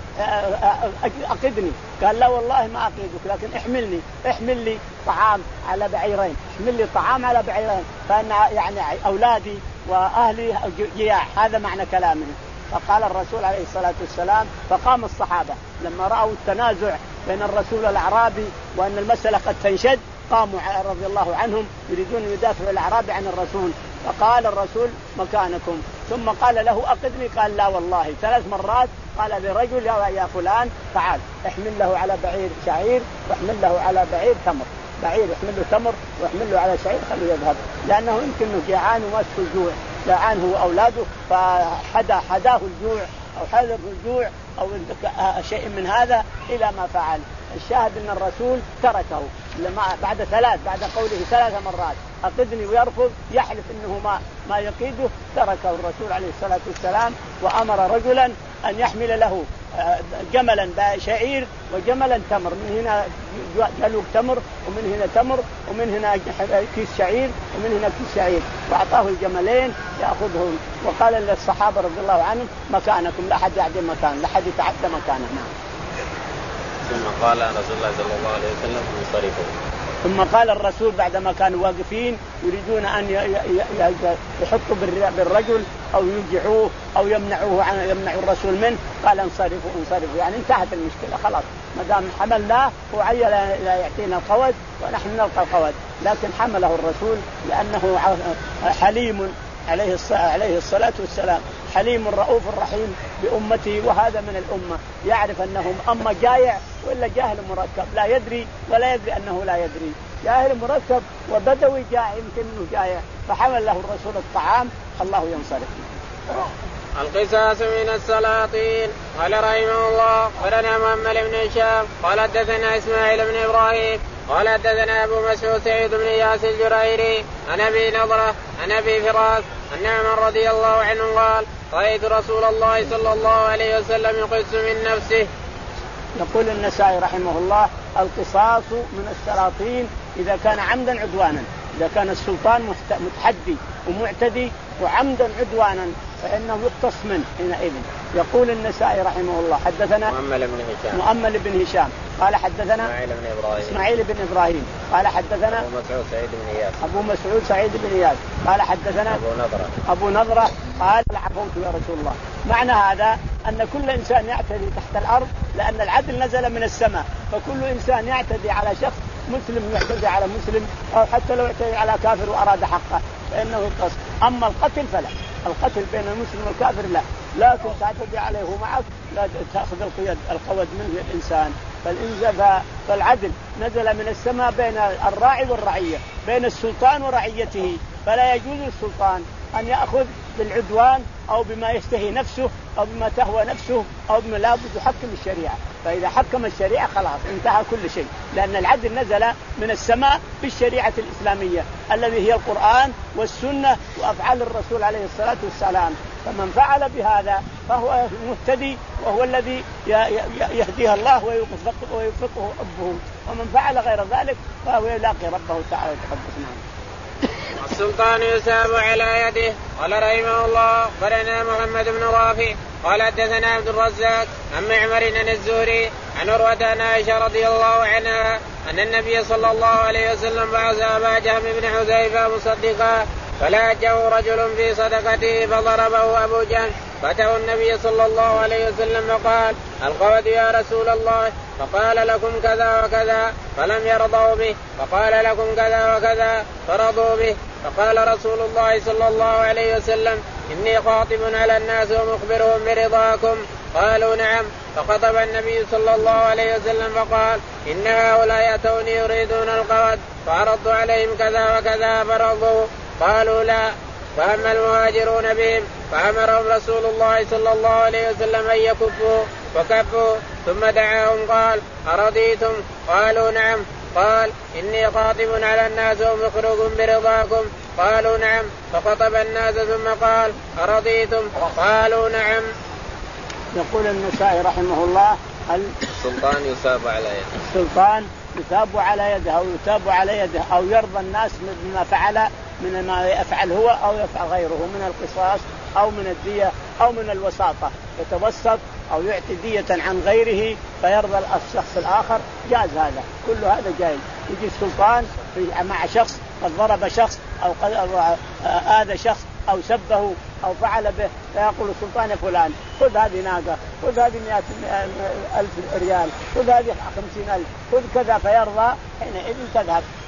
أقدني، قال لا والله ما أقيدك لكن احملني احمل لي طعام على بعيرين، احمل لي طعام على بعيرين، فأن يعني أولادي وأهلي جياع، هذا معنى كلامه. فقال الرسول عليه الصلاة والسلام فقام الصحابة لما رأوا التنازع بين الرسول والأعرابي وأن المسألة قد تنشد، قاموا رضي الله عنهم يريدون يدافعوا الأعرابي عن الرسول. فقال الرسول مكانكم، ثم قال له أقدني، قال لا والله ثلاث مرات. قال لرجل يا فلان تعال احمل له على بعير شعير واحمل له على بعير تمر، بعير يحمل له تمر واحمل له على شعير خليه يذهب، لأنه يمكن انه جيعان وماسك الجوع، جيعان هو أولاده فحدا حداه الجوع أو حذر الجوع أو شيء من هذا إلى ما فعل. الشاهد أن الرسول تركه لما بعد ثلاث بعد قوله ثلاث مرات أقدني ويرفض يحلف إنه ما ما يقيده، تركه الرسول عليه الصلاة والسلام وأمر رجلا أن يحمل له جملا شعير وجملا تمر، من هنا جلوك تمر ومن هنا تمر ومن هنا كيس شعير ومن هنا كيس شعير، وأعطاه الجملين يأخذهم، وقال للصحابة رضي الله عنهم مكانكم، لا أحد يعدي مكان، لا أحد يتعدى مكانه. نعم. ثم قال رسول الله صلى الله عليه وسلم انصرفوا. ثم قال الرسول بعدما كانوا واقفين يريدون أن يحطوا بالرجل أو يرجعوه أو يمنعوه عن يمنعوا الرسول منه، قال انصرفوا انصرفوا، يعني انتهت المشكلة خلاص، ما دام حملناه هو عيل لا يعطينا القود ونحن نلقى القود، لكن حمله الرسول لأنه حليم عليه الصلاة والسلام، حليم رؤوف رحيم بأمته، وهذا من الأمة يعرف أنهم أما جائع ولا جاهل مركب لا يدري ولا يدري أنه لا يدري، جاهل مركب وبدوي جائع يمكن أنه جائع، فحمل له الرسول الطعام الله ينصرف. القصاص من السلاطين. قال رحمه الله ولنا محمد بن هشام قال حدثنا إسماعيل بن إبراهيم قال حدثنا أبو مسعود سعيد بن إياس الجريري عن أبي نضرة عن أبي فراس أن عمر رضي الله عنه قال رأيت رسول الله صلى الله عليه وسلم يقص من نفسه. يقول النسائي رحمه الله القصاص من السلاطين إذا كان عمدا عدوانا، إذا كان السلطان متحدي ومعتدي وعمدا عدوانا فإنه يقتص منه حينئذ. يقول النسائي رحمه الله حدثنا مؤمل بن هشام مؤمل بن هشام قال حدثنا إسماعيل بن إبراهيم إسماعيل بن إبراهيم قال حدثنا أبو مسعود سعيد بن إياس أبو مسعود سعيد بن إياس قال حدثنا أبو نضرة أبو نضرة قال العفوت يا رسول الله. معنى هذا أن كل إنسان يعتدي تحت الأرض لأن العدل نزل من السماء، فكل إنسان يعتدي على شخص مسلم يعتدي على مسلم أو حتى لو يعتدي على كافر وأراد حقه فإنه يقتص. أما القتل فلا، القتل بين المسلم والكافر لا، لكن تعتدي عليه معك لا تأخذ القيد القود منه الإنسان. فالعدل نزل من السماء بين الراعي والرعية، بين السلطان ورعيته، فلا يجوز للسلطان أن يأخذ بالعدوان أو بما يشتهي نفسه أو بما تهوى نفسه أو بما لا بد يحكم الشريعة. فإذا حكم الشريعة خلاص انتهى كل شيء، لأن العدل نزل من السماء بالشريعة الإسلامية الذي هي القرآن والسنة وأفعال الرسول عليه الصلاة والسلام. فمن فعل بهذا فهو مهتدي وهو الذي يهديه الله ويوفقه ربه، ومن فعل غير ذلك فهو يلاقي ربه تعالى يتقدس. السلطان يساب على يده. قال رحمه الله قرنا محمد بن رافع قال حدثنا عبد الرزاق عن معمر عن الزهري عن عروة عن عائشة رضي الله عنها أن النبي صلى الله عليه وسلم بعث أبا جهم بن حذيفة مصدقا فلاجه رجل في صدقته فضربه أبو جهم، فأتاه النبي صلى الله عليه وسلم فقال القود يا رسول الله، فقال لكم كذا وكذا فلم يرضوا به، فقال لكم كذا وكذا فرضوا به، فقال رسول الله صلى الله عليه وسلم إني خاطب على الناس ومخبرهم برضاكم، قالوا نعم، فخطب النبي صلى الله عليه وسلم فقال إن هؤلاء يأتوني يريدون القود فعرضت عليهم كذا وكذا فرضوا، قالوا لا، فأما المهاجرون بهم فأمرهم رسول الله صلى الله عليه وسلم أن يكفوا فكفوا، ثم دعاهم قال أرضيتم؟ قالوا نعم، قال إني خاطب على الناس ومخرج برضاكم، قالوا نعم، فخطب الناس ثم قال أرضيتم؟ قالوا نعم. يقول النسائي رحمه الله السلطان يثاب على يده، السلطان يثاب على يده أو يثاب على يده أو يرضى الناس بما فعل من ما يفعل هو أو يفعل غيره من القصاص أو من الدية أو من الوساطة، يتوسط أو يعطي دية عن غيره فيرضى الشخص الآخر، جاز هذا، كل هذا جائز. يجي السلطان مع شخص قد ضرب شخص أو آذى شخص أو سبه أو فعل به، فيقول السلطان يا فلان خذ هذه ناقة، خذ هذه مئة ألف ريال، خذ هذه خمسين ألف، خذ كذا، فيرضى حينئذ تذهب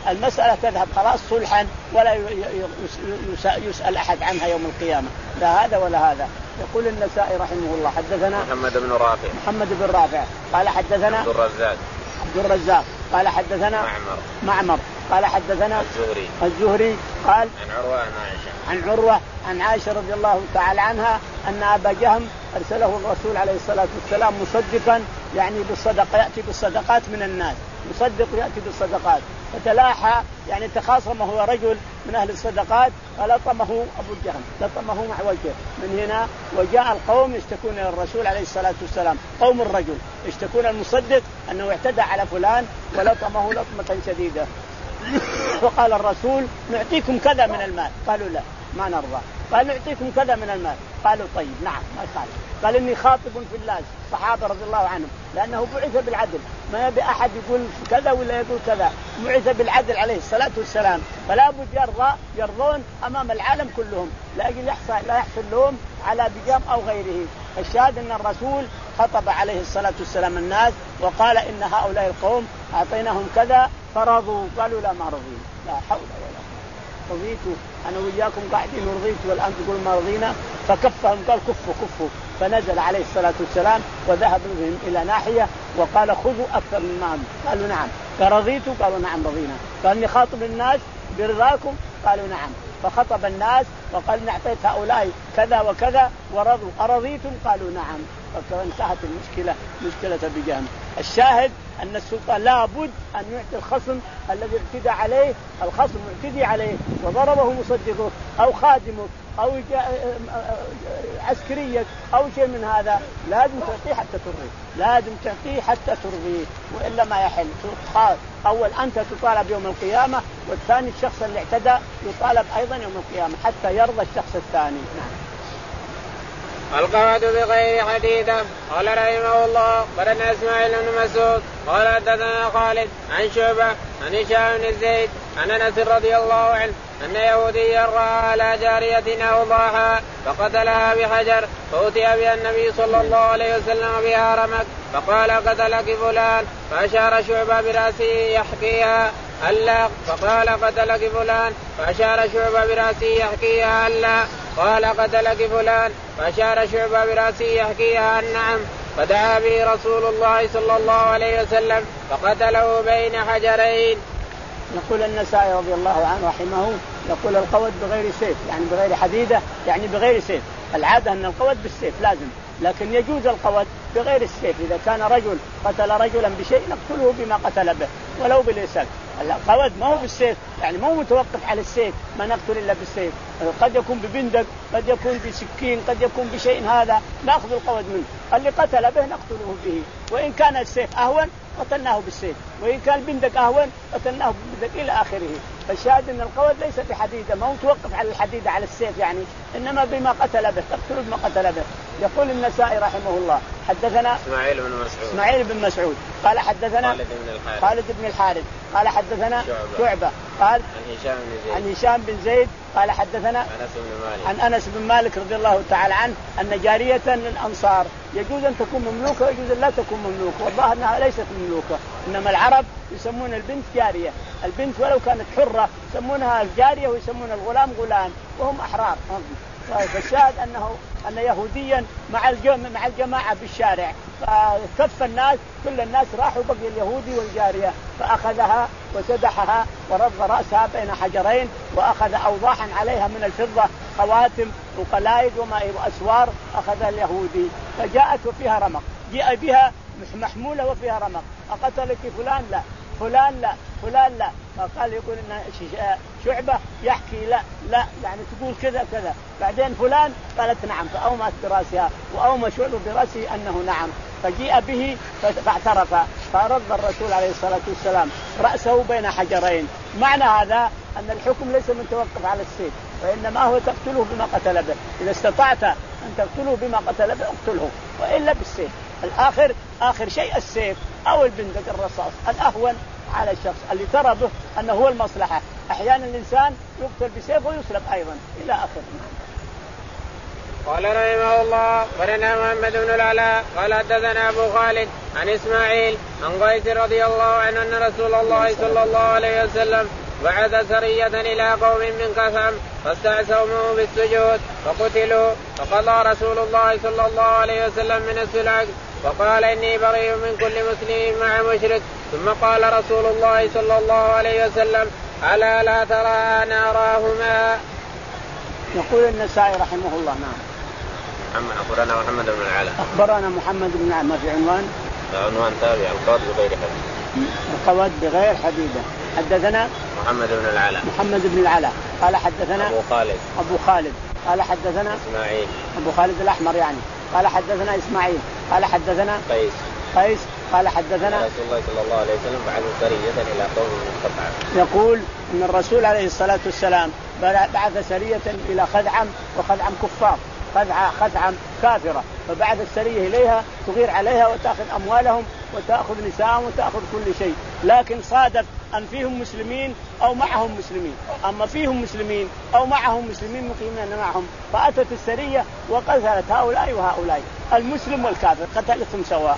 المسألة تذهب خلاص صلحا ولا يسأل أحد عنها يوم القيامة، لا هذا ولا هذا. يقول النسائي رحمه الله حدثنا محمد بن رافع محمد بن رافع قال حدثنا عبد الرزاق عبد الرزاق قال حدثنا معمر معمر قال حدثنا الزهري الزهري قال عن عروة عن عائشة عن عروة عن عائشة رضي الله تعالى عنها أن أبا جهم أرسله الرسول عليه الصلاة والسلام مصدقا يعني بالصدقة، يأتي بالصدقات من الناس، يصدق يأتي بالصدقات، فتلاحى يعني تخاصم هو رجل من أهل الصدقات فلطمه أبو جهم، لطمه مع وجهه من هنا. وجاء القوم يشتكون إلى الرسول عليه الصلاة والسلام، قوم الرجل يشتكون المصدق أنه اعتدى على فلان ولطمه لطمة شديدة. وقال الرسول نعطيكم كذا من المال، قالوا لا ما نرضى، قال نعطيكم كذا من المال، قالوا طيب نعم ما قال. قال إني خاطب في الله الصحابة رضي الله عنهم لأنه بعث بالعدل، ما يبي أحد يقول كذا ولا يقول كذا، بعث بالعدل عليه الصلاة والسلام، فلا بد يرضى يرضون أمام العالم كلهم لا يحصل لا يحصل لهم على بجام أو غيره. الشاهد أن الرسول خطب عليه الصلاة والسلام الناس وقال إن هؤلاء القوم أعطيناهم كذا فرضوا، قالوا لا ما رضينا، لا حول ولا قوة، رضيت أنا وياكم قاعدين ورضيت والآن تقول ما رضينا، فكفهم قال كفوا كفوا، فنزل عليه الصلاة والسلام وذهب بهم إلى ناحية وقال خذوا أكثر مما أنتم، قالوا نعم، فرضيتوا قالوا نعم رضينا، قال خاطب الناس برضاكم قالوا نعم، فخطب الناس وقال نعطيت هؤلاء كذا وكذا ورضوا، أرضيتم قالوا نعم، فانتهت المشكلة مشكلة بجهم. الشاهد أن السلطان لا بد أن يعطي الخصم الذي اعتدى عليه، الخصم اعتدي عليه وضربه مصدقه أو خادمه أو عسكريك أو شيء من هذا، لازم تعطيه حتى ترضيه، لازم تعطيه حتى ترضيه، وإلا ما يحل. أول أنت تطالب يوم القيامة، والثاني الشخص اللي اعتدى يطالب أيضا يوم القيامة حتى يرضى الشخص الثاني. نعم. القواعد بغير حديثة. قال رحمه الله قرأنا إسماعيل بن مسعود قال حدثنا خالد عن شعبة عن هشام بن زيد عن أنس رضي الله عنه أن يهوديا رأى على جارية أو ضاحى فقتلها بحجر، فأتي بها النبي صلى الله عليه وسلم بها رمك، فقال قتلك فلان، فأشار شعبة برأسه يحكيها ألا، فقال قتلك فلان، فأشار شعبة برأسه يحكيها ألا، قال قتلك فلان، فأشار شعبة برأسه يحكيها نعم، فدعا به رسول الله صلى الله عليه وسلم فقتله بين حجرين. يقول النسائي رضي الله عنه رحمه يقول القود بغير سيف يعني بغير حديدة يعني بغير سيف، العادة أن القود بالسيف لازم، لكن يجوز القود بغير السيف، إذا كان رجل قتل رجلا بشيء نقتله بما قتل به ولو باليسار. القود ما هو بالسيف يعني مو متوقف على السيف، ما نقتل إلا بالسيف، قد يكون ببندق قد يكون بسكين قد يكون بشيء هذا نأخذ القود منه، اللي قتل به نقتله به، وإن كان السيف أهون قتلناه بالسيف، وإن كان البندق أهون قتلناه بالبندق إلى آخره. فالشاهد أن القود ليس بحديدة، ما هو متوقف على الحديدة على السيف يعني، إنما بما قتل به تقتل بما قتل به. يقول النسائي رحمه الله حدثنا إسماعيل بن مسعود إسماعيل بن مسعود قال حدثنا خالد بن الحارث خالد بن الحارث قال حدثنا شعبة, شعبة قال عن هشام بن زيد عن هشام بن زيد قال حدثنا أنس بن مالك عن أنس بن مالك رضي الله تعالى عنه أن جارية من الأنصار يجوز أن تكون مملوكة ويجوز أن لا تكون مملوكة، والله أنها ليست مملوكة، إنما العرب يسمون البنت جارية، البنت ولو كانت حرة يسمونها الجارية ويسمون الغلام غلام وهم أحرار. فالشاهد أنه أن يهوديا مع الجماعة مع الجماعة بالشارع فكف الناس كل الناس راحوا بقي اليهودي والجارية، فأخذها وسدحها ورض رأسها بين حجرين، وأخذ أوضاحا عليها من الفضة خواتم وقلائد وأسوار أخذها اليهودي، فجاءت وفيها رمق، جاء بها محمولة وفيها رمق، أقتلك فلان لا فلان لا فلان لا، فقال يقول إن شعبة يحكي لا لا يعني تقول كذا كذا، بعدين فلان قالت نعم، فأومت برأسها وأوم شعبة برأسه أنه نعم، فجيء به فاعترف، فرد الرسول عليه الصلاة والسلام رأسه بين حجرين. معنى هذا أن الحكم ليس متوقف على السيف، وإنما هو تقتله بما قتل به، إذا استطعت أن تقتله بما قتل به اقتله، وإلا بالسيف. الآخر آخر شيء السيف أو البندق الرصاص الأهون على الشخص اللي ترى به أنه هو المصلحة. أحيانا الإنسان يقتل بسيف ويسلب أيضا إلى آخره. قال رحمه الله ولنا محمد بن العلاء قال حدثنا ابو خالد عن اسماعيل عن قيس رضي الله عنه ان رسول الله صلى الله عليه وسلم بعث سرية الى قوم من قسم فاستعصموا بالسجود فقتلوا فقضى رسول الله صلى الله عليه وسلم من السلع وقال اني بريء من كل مسلم مع مشرك. ثم قال رسول الله صلى الله عليه وسلم الا لا ترى ناراهما. يقول النسائي رحمه الله. نعم. أخبرنا محمد بن العلاء. أخبرنا محمد بن العلاء. ما في عنوان؟ عنوان تابع القواعد بغير حديد. القواعد بغير حديدة. حدثنا محمد بن العلاء. محمد بن العلاء قال حدثنا أبو خالد. أبو خالد قال حدثنا إسماعيل. أبو خالد الأحمر يعني قال حدثنا إسماعيل قال حدثنا قيس. قيس قال حدثنا رسول الله صلى الله عليه وسلم بعث سرية إلى قوم من خثعم. يقول أن الرسول عليه الصلاة والسلام بعث سرية إلى خثعم وخثعم كفار. خثعم خثعم كافرة فبعث السرية إليها تغير عليها وتأخذ أموالهم وتأخذ نساءهم وتأخذ كل شيء. لكن صادف أن فيهم مسلمين أو معهم مسلمين. أما فيهم مسلمين أو معهم مسلمين مقيمين معهم فأتت السرية وقتلت هؤلاء وهؤلاء المسلم والكافر قتلتهم سواء.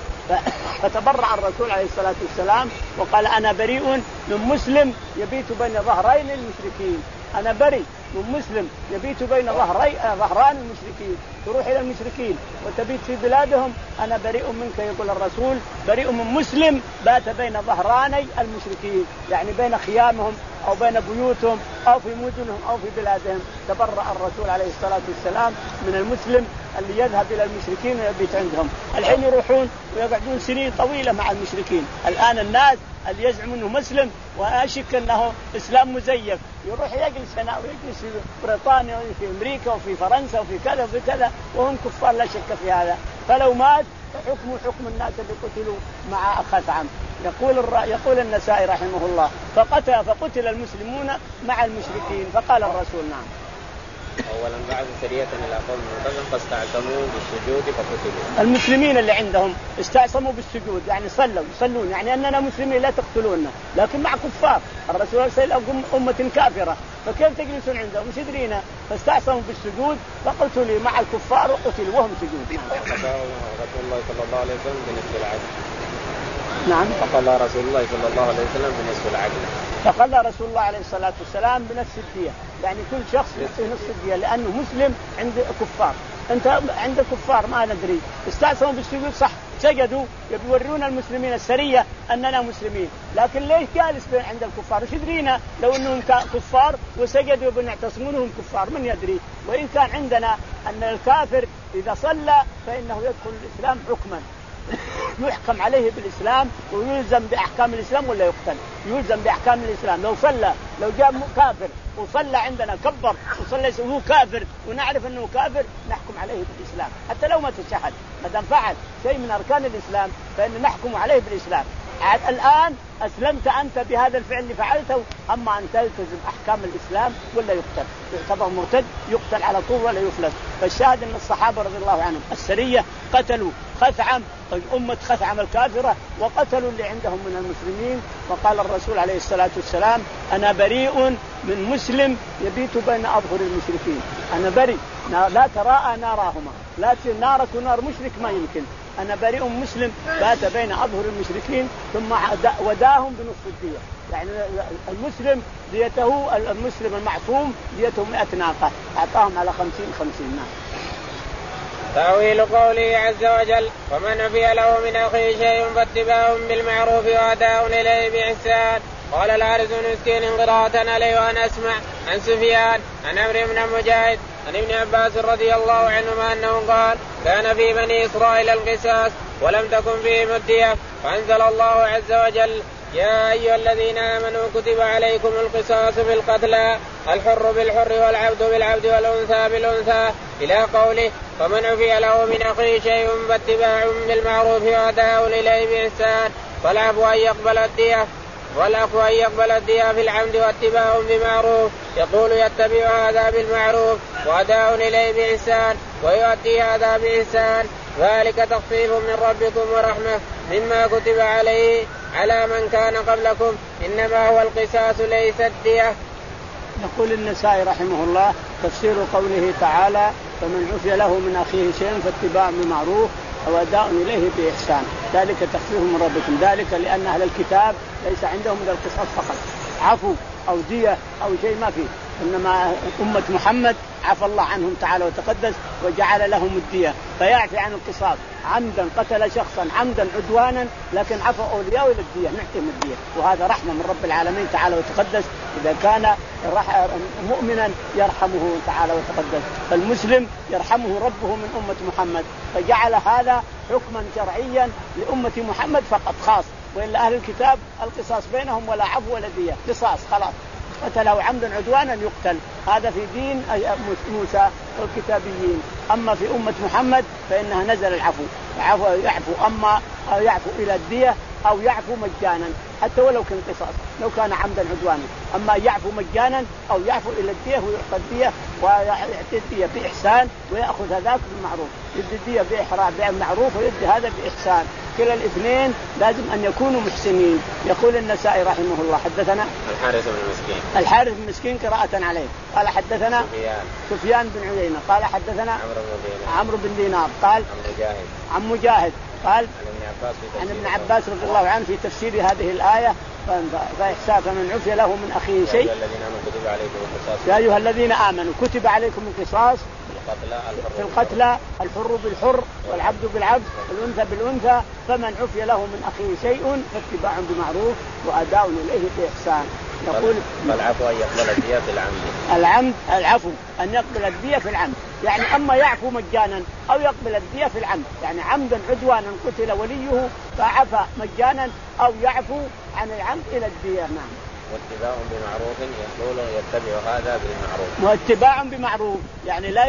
فتبرع الرسول عليه الصلاة والسلام وقال أنا بريء من مسلم يبيت بين ظهرين المشركين. أنا بريء من مسلم يبيت بين ظهري ظهران المشركين تروح إلى المشركين وتبيت في بلادهم. أنا بريء منك يقول الرسول بريء من مسلم بات بين ظهراني المشركين يعني بين خيامهم أو بين بيوتهم أو في مدنهم أو في بلادهم. تبرأ الرسول عليه الصلاة والسلام من المسلم اللي يذهب إلى المشركين ويبيت عندهم. الحين يروحون ويقعدون سنين طويلة مع المشركين. الآن الناس اللي يزعم أنه مسلم وأشك أنه إسلام مزيف يروح يجلس هنا ويجلس في بريطانيا وفي أمريكا وفي فرنسا وفي كذا وفي كذا وهم كفار لا شك في هذا. فلو مات فحكم حكم الناس اللي قتلوا مع خثعم. يقول الر... يقول النسائي رحمه الله فقتل فقتل المسلمون مع المشركين. فقال الرسول نعم. أولا بعث سرية إلى قوم من قسم فاستعصموا بالسجود فقتلوا. المسلمين اللي عندهم استعصموا بالسجود يعني صلوا يصلون يعني أننا مسلمين لا تقتلوننا لكن مع كفار. الرسول صلى الله عليه وسلم أمة كافرة فكيف تجلسون عندهم مش يدرينا. فاستعصموا بالسجود فقتلوا مع الكفار وقتلوا وهم سجود. رسول الله صلى الله عليه وسلم بنصف العدل. نعم. فقال رسول الله صلى الله عليه وسلم بنصف العدل. فقال رسول الله عليه الصلاة والسلام بنفس الدية يعني كل شخص يعطيه نصف الدية لأنه مسلم عند كفار. أنت عند كفار ما ندري استعصموا بالسجود صح سجدوا يورون المسلمين السرية أننا مسلمين لكن ليش جالس عند الكفار وش يدرينا لو أنهم كفار وسجدوا بنعتصمونهم كفار من يدري. وإن كان عندنا أن الكافر إذا صلى فإنه يدخل الإسلام حكما يحكم عليه بالإسلام ويلزم بأحكام الإسلام ولا يقتل. يلزم بأحكام الإسلام. لو صلى لو جاء كافر وصلى عندنا كبر وصلى وهو كافر ونعرف أنه كافر نحكم عليه بالإسلام حتى لو ما تشهد ما دام فعل شيء من أركان الإسلام فإن نحكم عليه بالإسلام. الآن أسلمت أنت بهذا الفعل اللي فعلته أما أن تلتزم أحكام الإسلام ولا يقتل يعتبر مرتد يقتل على طول ولا يفلت. فالشاهد أن الصحابة رضي الله عنهم السرية قتلوا خثعم أمة خثعم الكافرة وقتلوا اللي عندهم من المسلمين. وقال الرسول عليه الصلاة والسلام أنا بريء من مسلم يبيت بين أظهر المشركين. أنا بريء لا تراءى ناراهما لا نارك ونار مشرك ما يمكن. أنا بريء مسلم بات بين أظهر المشركين ثم وداهم بنصف الدية يعني المسلم ديته المسلم المعصوم ديته مئة ناقة أعطاهم على خمسين خمسين ناقة. تأويل قوله عز وجل ومن عفي له من أخيه شيء فاتباع بالمعروف وأداء إليه بإحسان. قال الحارث بن مسكين قراءة عليه وأنا أسمع عن سفيان عن عمرو بن مجاهد عن ابن عباس رضي الله عنهما أنه قال كان في بني إسرائيل القصاص ولم تكن فيهم الدية فأنزل الله عز وجل يا أيها الذين آمنوا كتب عليكم القصاص في القتلى الحر بالحر والعبد بالعبد والأنثى بالأنثى إلى قوله فمن عفي له من أخيه شيء فاتباع بالمعروف وأداء إليه بإحسان. فالعفو أن يقبل الدية والعفو أن يقبل الدية في العمد واتباع بمعروف. يقول يتبع هذا بالمعروف وأداء إليه بإحسان ويؤدي هذا بإحسان ذلك تخفيف من ربكم ورحمة مما كتب عليه على من كان قبلكم إنما هو القصاص ليس الدية. يقول النسائي رحمه الله تفسير قوله تعالى فمن عفي له من أخيه شيء فاتباع بمعروف أو أداء إليه بإحسان ذلك تخفيف من ربكم. ذلك لأن أهل الكتاب ليس عندهم إلا القصاص فقط، عفو أو دية أو شيء ما فيه، إنما أمة محمد عفى الله عنهم تعالى وتقدس وجعل لهم الدية، فيعفي عن القصاص. عمدا قتل شخصا عمدا عدوانا لكن عفى أولياء إلى الدية، نعطيهم الدية، وهذا رحمة من رب العالمين تعالى وتقدس. إذا كان مؤمنا يرحمه تعالى وتقدس، فالمسلم يرحمه ربه من أمة محمد، فجعل هذا حكما شرعيا لأمة محمد فقط خاص، وإلا أهل الكتاب القصاص بينهم ولا عفو ولا دية، قصاص خلاص، قتله عمدا عدوانا يقتل. هذا في دين موسى والكتابيين. أما في أمة محمد فإنها نزل العفو، يعفو, يعفو أما أو يعفو إلى الدية أو يعفو مجانا حتى ولو كان قصاص لو كان عمدا عدوانا. أما يعفو مجانا أو يعفو إلى الدية ويعطي الدية ويعطي الدية بإحسان ويأخذ هذاك بالمعروف، يدي الدية بإحراج بالمعروف ويدي هذا بإحسان. كلا الاثنين لازم أن يكونوا محسنين. يقول النسائي رحمه الله حدثنا الحارث بن مسكين الحارث بن مسكين قراءة عليه قال حدثنا سفيان, سفيان بن عيينة قال حدثنا عمرو بن دينار, عمرو بن دينار قال عن مجاهد عن مجاهد قال عن ابن عباس رضي الله عنه في تفسير هذه الآية فإحسان فمن عفي له من أخيه شيء يا أيها الذين آمنوا كتب عليكم القصاص في القتلى الحر بالحر والعبد بالعبد والأنثى بالأنثى فمن عفي له من أخيه شيء فاتباع بمعروف وأداء إليه بإحسان. يقول فالعفو أن يقبل الدية في العمد العمد العفو أن يقبل الدية في العمد، يعني أما يعفو مجانا أو يقبل الدية في العمد، يعني عمدا عدوانا قتل وليه فعفى مجانا أو يعفو عن العمد إلى الدية. نعم. واتباع بمعروف يقول يتبع هذا بالمعروف. واتباع بمعروف يعني لا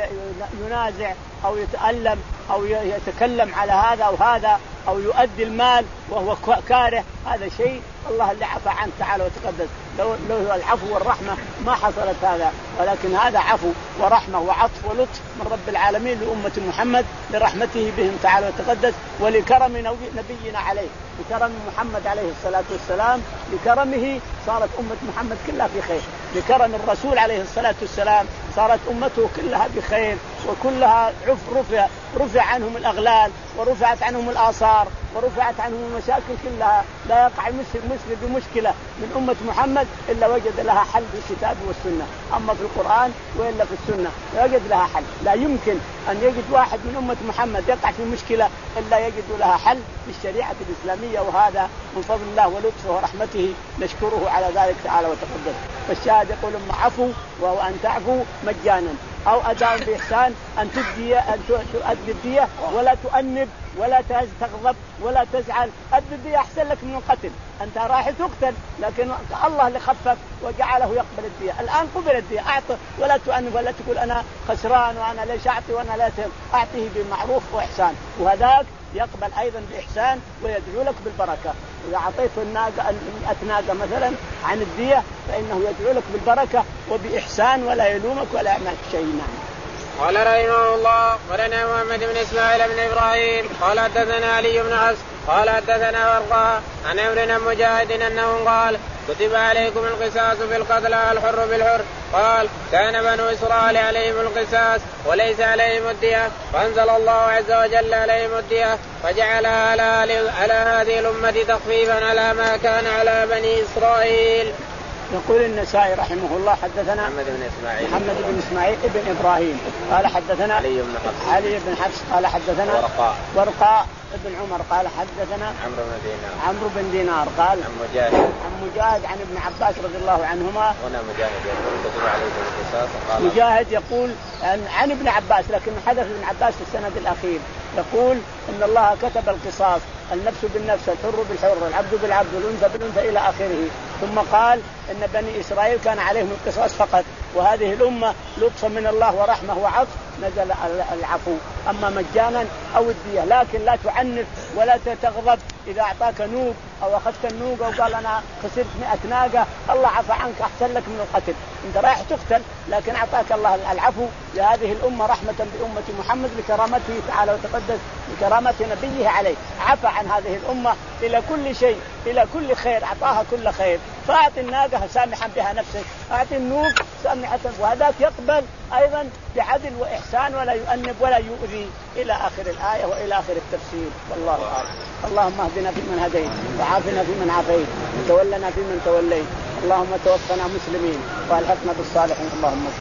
ينازع أو يتألم أو يتكلم على هذا أو هذا أو يؤدي المال وهو كاره، هذا شيء الله اللي عفى عنه تعالى وتقدس. لو لو العفو والرحمة ما حصلت هذا، ولكن هذا عفو ورحمة وعطف ولطف من رب العالمين لأمة محمد لرحمته بهم تعالى وتقدس ولكرم نبينا عليه، لكرم محمد عليه الصلاة والسلام، لكرمه صارت أمة محمد كلها في خير، لكرم الرسول عليه الصلاة والسلام صارت أمته كلها بخير وكلها رفع رفع عنهم الأغلال ورفعت عنهم الآثار ورفعت عنهم المشاكل كلها. لا يقع مسلم بمشكلة من أمة محمد إلا وجد لها حل في الكتاب والسنة، أما في القرآن وإلا في السنة وجد لها حل. لا يمكن أن يجد واحد من أمة محمد يقع في مشكلة إلا يجد لها حل في الشريعة الإسلامية، وهذا من فضل الله ولطفه ورحمته نشكره على ذلك تعالى وتقدس. فالشاهد يقول أما عفو وهو أن تعفو مجانا أو أداء بإحسان، أن تدي أن تؤدي الدية ولا تؤنب ولا تغضب ولا تزعل. أدي الدية أحسن لك من القتل، أنت راح تقتل لكن الله اللي خفف وجعله يقبل الدية. الآن قبل الدية أعطه ولا تؤنب ولا تقول أنا خسران وأنا ليش أعطي وأنا لا أعطيه بمعروف وإحسان، وهذاك يقبل أيضا بإحسان ويدعو لك بالبركة. إذا أعطيته الناقة الناقة مثلا عن الدية فإنه يدعو لك بالبركة وبإحسان ولا يلومك ولا يعمل شيء. نعم. قال رحمه الله ولنا محمد بن إسماعيل بن إبراهيم قال حدثنا علي بن عاص قال حدثنا ورقاء عن عمرو مجاهد أنه قال كتب عليكم القصاص في القتلى الحر بالحر. قال كان بنو إسرائيل عليهم القصاص وليس عليهم الدية، فأنزل الله عز وجل عليهم الدية فجعلها على, على هذه الأمة تخفيفا على ما كان على بني إسرائيل. يقول النسائي رحمه الله حدثنا محمد بن إسماعيل محمد بن إسماعيل ابن إبراهيم قال حدثنا علي بن حفص علي بن حفص قال حدثنا ورقاء ورقاء ابن عمر قال حدثنا عمرو بن دينار عمرو بن دينار قال عن مجاهد عن مجاهد عن ابن عباس رضي الله عنهما. هنا مجاهد يقول كتب عليكم القصاص. مجاهد يقول عن, عن ابن عباس لكن حدث ابن عباس في السند الأخير، يقول إن الله كتب القصاص النفس بالنفس الحر بالحر العبد بالعبد والأنثى بالأنثى إلى آخره، ثم قال إن بني إسرائيل كان عليهم القصاص فقط، وهذه الأمة لطفا من الله ورحمة وعطف نزل العفو أما مجانا أو الدية، لكن لا تعنف ولا تغضب. إذا أعطاك نوق أو أخذت النوق أو قال أنا خسرت مئة ناقة الله عفى عنك أحسن لك من القتل، أنت رايح تقتل لكن أعطاك الله العفو لهذه الأمة رحمة بأمة محمد لكرامته تعالى وتقدس لكرامة نبيه عليه، عفى عن هذه الأمة إلى كل شيء إلى كل خير، أعطاها كل خير. فأعطي الناقة سامحا بها نفسك، أعطي النوق تسألني حسن، وهذاك يقبل أيضا بعدل وإحسان ولا يؤنب ولا يؤذي إلى آخر الآية وإلى آخر التفسير. والله أعلم. اللهم اهدنا فيمن هديت، وعافنا فيمن عافيت، وتولنا فيمن توليت، اللهم توفنا مسلمين والحقنا بالصالحين. اللهم